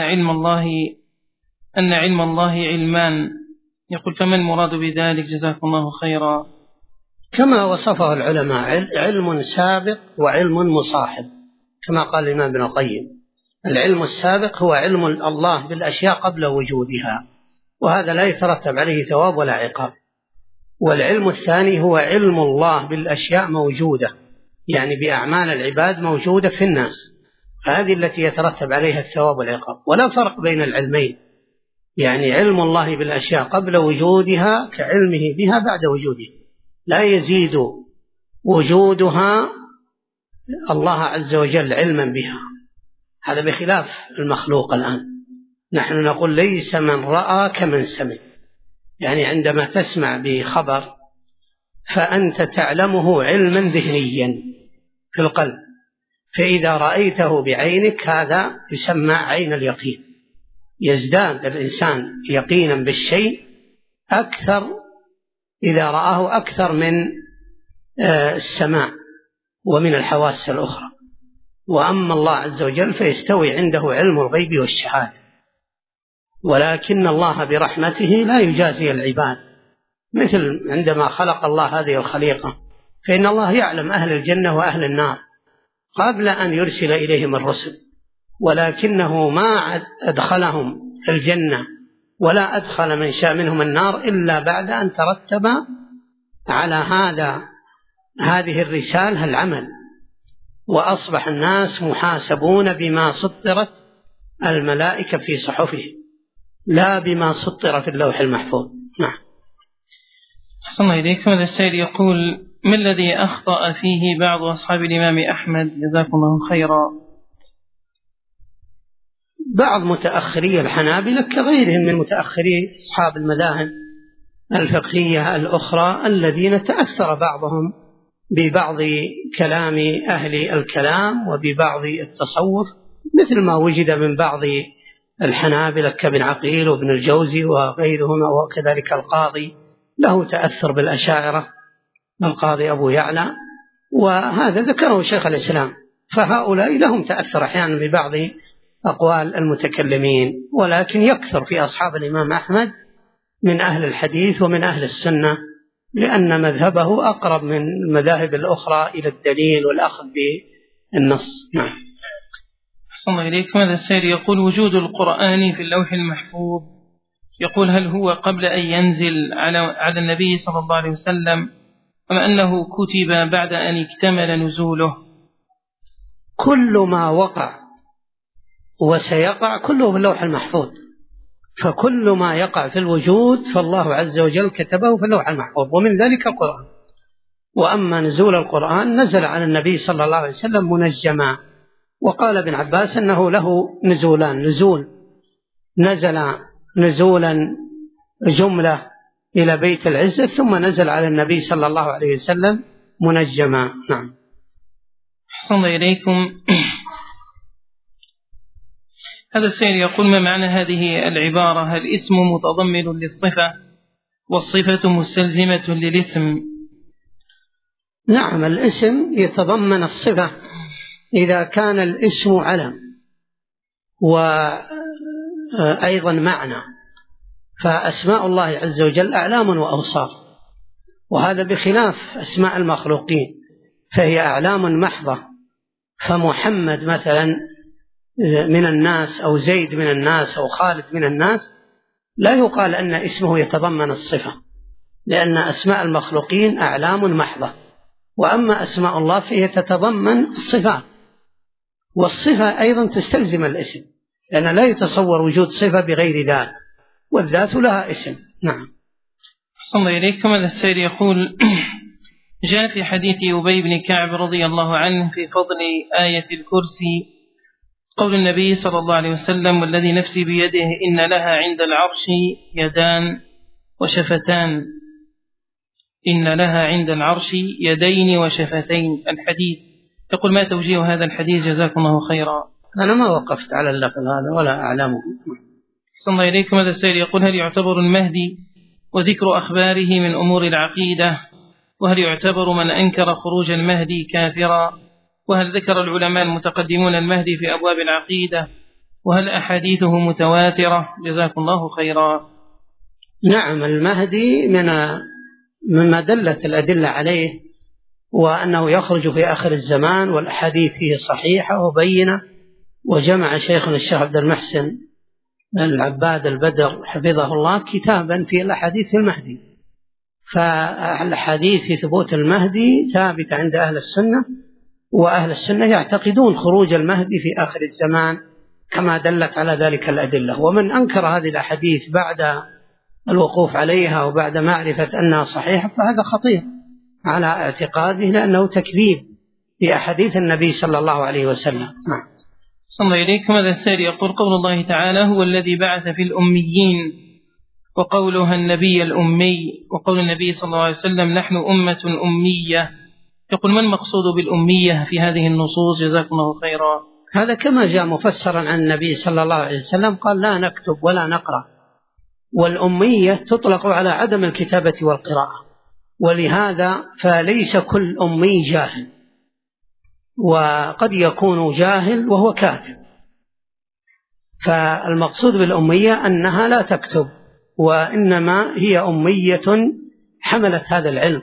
علم الله علمان، يقول فما المراد بذلك؟ جزاكم الله خيرا. كما وصفه العلماء علم سابق وعلم مصاحب كما قال الإمام ابن القيم. العلم السابق هو علم الله بالأشياء قبل وجودها، وهذا لا يترتب عليه ثواب ولا عقاب. والعلم الثاني هو علم الله بالأشياء موجودة، يعني بأعمال العباد موجودة في الناس، هذه التي يترتب عليها الثواب والعقاب. ولا فرق بين العلمين، يعني علم الله بالأشياء قبل وجودها كعلمه بها بعد وجودها، لا يزيد وجودها الله عز وجل علما بها. هذا بخلاف المخلوق. الآن نحن نقول ليس من رأى كمن سمع، يعني عندما تسمع بخبر فأنت تعلمه علما ذهنيا في القلب، فإذا رأيته بعينك هذا يسمى عين اليقين. يزداد الإنسان يقينا بالشيء أكثر إذا رآه أكثر من السماع ومن الحواس الأخرى. وأما الله عز وجل فيستوي عنده علم الغيب والشهادة، ولكن الله برحمته لا يجازي العباد، مثل عندما خلق الله هذه الخليقة فإن الله يعلم أهل الجنة وأهل النار قبل أن يرسل إليهم الرسل، ولكنه ما أدخلهم الجنة ولا أدخل من شاء منهم النار إلا بعد أن ترتب على هذه الرسالة العمل، وأصبح الناس محاسبون بما سطرت الملائكة في صحفهم لا بما سطر في اللوح المحفوظ. نعم. أحسن الله إليك. هذا السائل يقول: ما الذي أخطأ فيه بعض أصحاب الإمام أحمد جزاكم الله خيرا؟ بعض متأخري الحنابلة كغيرهم من متأخري أصحاب المذاهب الفقهية الأخرى الذين تأثر بعضهم ببعض كلام أهل الكلام وببعض التصوف، مثل ما وجد من بعض الحنابلة كابن عقيل وابن الجوزي وغيرهم، وكذلك القاضي له تأثر بالأشاعرة، القاضي أبو يعلى، وهذا ذكره شيخ الإسلام. فهؤلاء لهم تأثر أحيانا ببعض أقوال المتكلمين، ولكن يكثر في أصحاب الإمام أحمد من أهل الحديث ومن أهل السنة، لأن مذهبه أقرب من المذاهب الأخرى إلى الدليل والأخذ بالنص. نعم. أحسن الله إليك. هذا السائل يقول: وجود القرآن في اللوح المحفوظ، يقول: هل هو قبل أن ينزل على النبي صلى الله عليه وسلم، أم أنه كتب بعد أن اكتمل نزوله؟ كل ما وقع وسيقع كله في اللوح المحفوظ، فكل ما يقع في الوجود فالله عز وجل كتبه في اللوح المحفوظ، ومن ذلك القرآن. وأما نزول القرآن نزل على النبي صلى الله عليه وسلم منجما، وقال ابن عباس أنه له نزولان: نزول نزل نزولا جملة إلى بيت العزة، ثم نزل على النبي صلى الله عليه وسلم منجما. نعم. أحسن الله إليكم. هذا السائل يقول: ما معنى هذه العبارة: هل الاسم متضمن للصفة والصفة مستلزمة للاسم؟ نعم، الاسم يتضمن الصفة إذا كان الاسم علم وأيضا معنى، فأسماء الله عز وجل أعلام وأوصاف، وهذا بخلاف أسماء المخلوقين فهي أعلام محضة. فمحمد مثلا من الناس أو زيد من الناس أو خالد من الناس لا يقال أن اسمه يتضمن الصفة، لأن أسماء المخلوقين أعلام محضة، وأما أسماء الله فهي تتضمن الصفات، والصفة أيضا تستلزم الاسم، لأن لا يتصور وجود صفة بغير ذات، والذات لها اسم. نعم. أحسن الله إليكم. هذا السائل يقول: جاء في حديث أبي بن كعب رضي الله عنه في فضل آية الكرسي قول النبي صلى الله عليه وسلم: والذي نفسي بيده إن لها عند العرش يدان وشفتان، إن لها عند العرش يدين وشفتين. الحديث. يقول: ما توجيه هذا الحديث جزاكم الله خيرا؟ أنا ما وقفت على اللفظ هذا ولا أعلمه. صلى الله إليكم. هذا السائل يقول: هل يعتبر المهدي وذكر أخباره من أمور العقيدة؟ وهل يعتبر من أنكر خروج المهدي كافرا؟ وهل ذكر العلماء المتقدمون المهدي في أبواب العقيدة؟ وهل أحاديثه متواترة؟ جزاكم الله خيرا. نعم، المهدي مما دلت الأدلة عليه، وأنه يخرج في آخر الزمان، والأحاديث فيه صحيحة وبينة. وجمع شيخنا الشيخ عبد المحسن العباد البدر حفظه الله كتابا في الأحاديث في المهدي، فالأحاديث في ثبوت المهدي ثابتة عند أهل السنة، وأهل السنة يعتقدون خروج المهدي في آخر الزمان كما دلت على ذلك الأدلة. ومن أنكر هذه الأحاديث بعد الوقوف عليها وبعد معرفة أنها صحيحة فهذا خطير على اعتقاده، لأنه تكذيب بأحاديث النبي صلى الله عليه وسلم. نعم. صلى الله إليكم. هذا السائل يقول: قول الله تعالى: هو الذي بعث في الأميين وقولها النبي الأمي، وقول النبي صلى الله عليه وسلم نحن أمة أمية. يقول ما المقصود بالأمية في هذه النصوص؟ جزاكم الله خيرا. هذا كما جاء مفسرا عن النبي صلى الله عليه وسلم، قال لا نكتب ولا نقرأ، والأمية تطلق على عدم الكتابة والقراءة، ولهذا فليس كل أمي جاهل، وقد يكون جاهل وهو كاتب. فالمقصود بالأمية أنها لا تكتب، وإنما هي أمية حملت هذا العلم.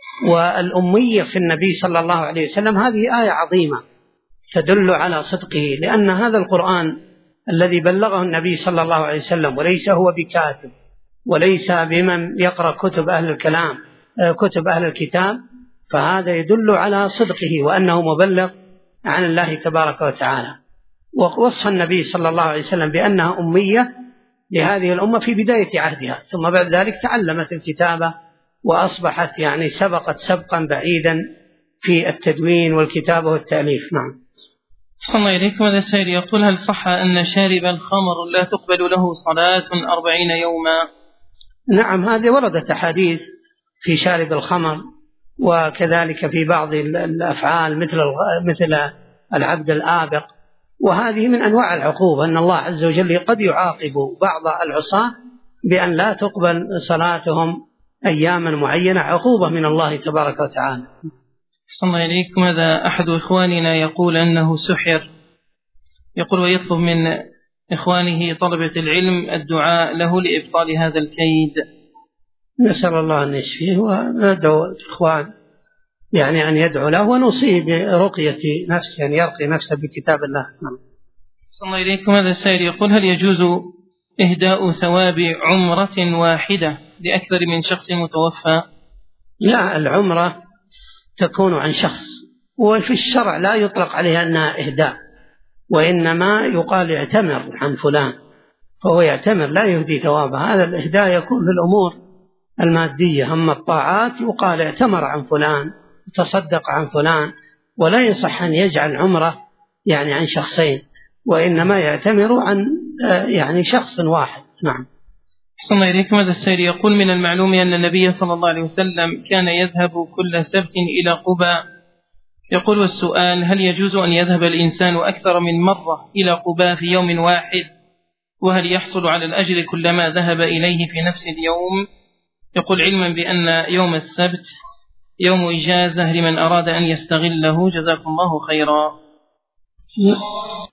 والأمية في النبي صلى الله عليه وسلم هذه آية عظيمة تدل على صدقه، لأن هذا القرآن الذي بلغه النبي صلى الله عليه وسلم وليس هو بكاتب وليس بمن يقرأ كتب أهل الكلام كتب أهل الكتاب، فهذا يدل على صدقه وأنه مبلغ عن الله تبارك وتعالى. ووصف النبي صلى الله عليه وسلم بأنها أمية لهذه الأمة في بداية عهدها، ثم بعد ذلك تعلمت الكتابة وأصبحت يعني سبقت سبقا بعيدا في التدوين والكتابة والتأليف. نعم. صلى الله عليكم. هذا السائل يقول هل صح أن شارب الخمر لا تقبل له صلاة 40 يوما؟ نعم، هذه وردت أحاديث في شارب الخمر، وكذلك في بعض الأفعال مثل العبد الآبق، وهذه من أنواع العقوبة، أن الله عز وجل قد يعاقب بعض العصاة بأن لا تقبل صلاتهم أياما معينة، عقوبة من الله تبارك وتعالى. صلى الله عليكم. هذا أحد إخواننا يقول أنه سحر، يقول ويطلب من إخوانه طلبة العلم الدعاء له لإبطال هذا الكيد. نسأل الله أن يشفيه، وندعو الإخوان يعني أن يدعو له، ونصيب برقية نفسه، أن يرقي نفسه بكتاب الله. صلى الله عليكم. هذا السائل يقول هل يجوز إهداء ثواب عمرة واحدة لأكثر من شخص متوفى؟ لا، العمرة تكون عن شخص، وفي الشرع لا يطلق عليها أنها إهداء، وإنما يقال اعتمر عن فلان، فهو يعتمر لا يهدي ثوابه. هذا الإهداء يكون في الأمور المادية، أما الطاعات يقال اعتمر عن فلان، تصدق عن فلان، ولا يصح أن يجعل عمرة يعني عن شخصين، وإنما يعتمر عن يعني شخص واحد. نعم. صلى الله عليكم. هذا السائل يقول من المعلوم أن النبي صلى الله عليه وسلم كان يذهب كل سبت إلى قباء، يقول والسؤال هل يجوز أن يذهب الإنسان أكثر من مرة إلى قباء في يوم واحد، وهل يحصل على الأجر كلما ذهب إليه في نفس اليوم؟ يقول علما بأن يوم السبت يوم إجازة لمن أراد أن يستغله. جزاكم الله خيرا.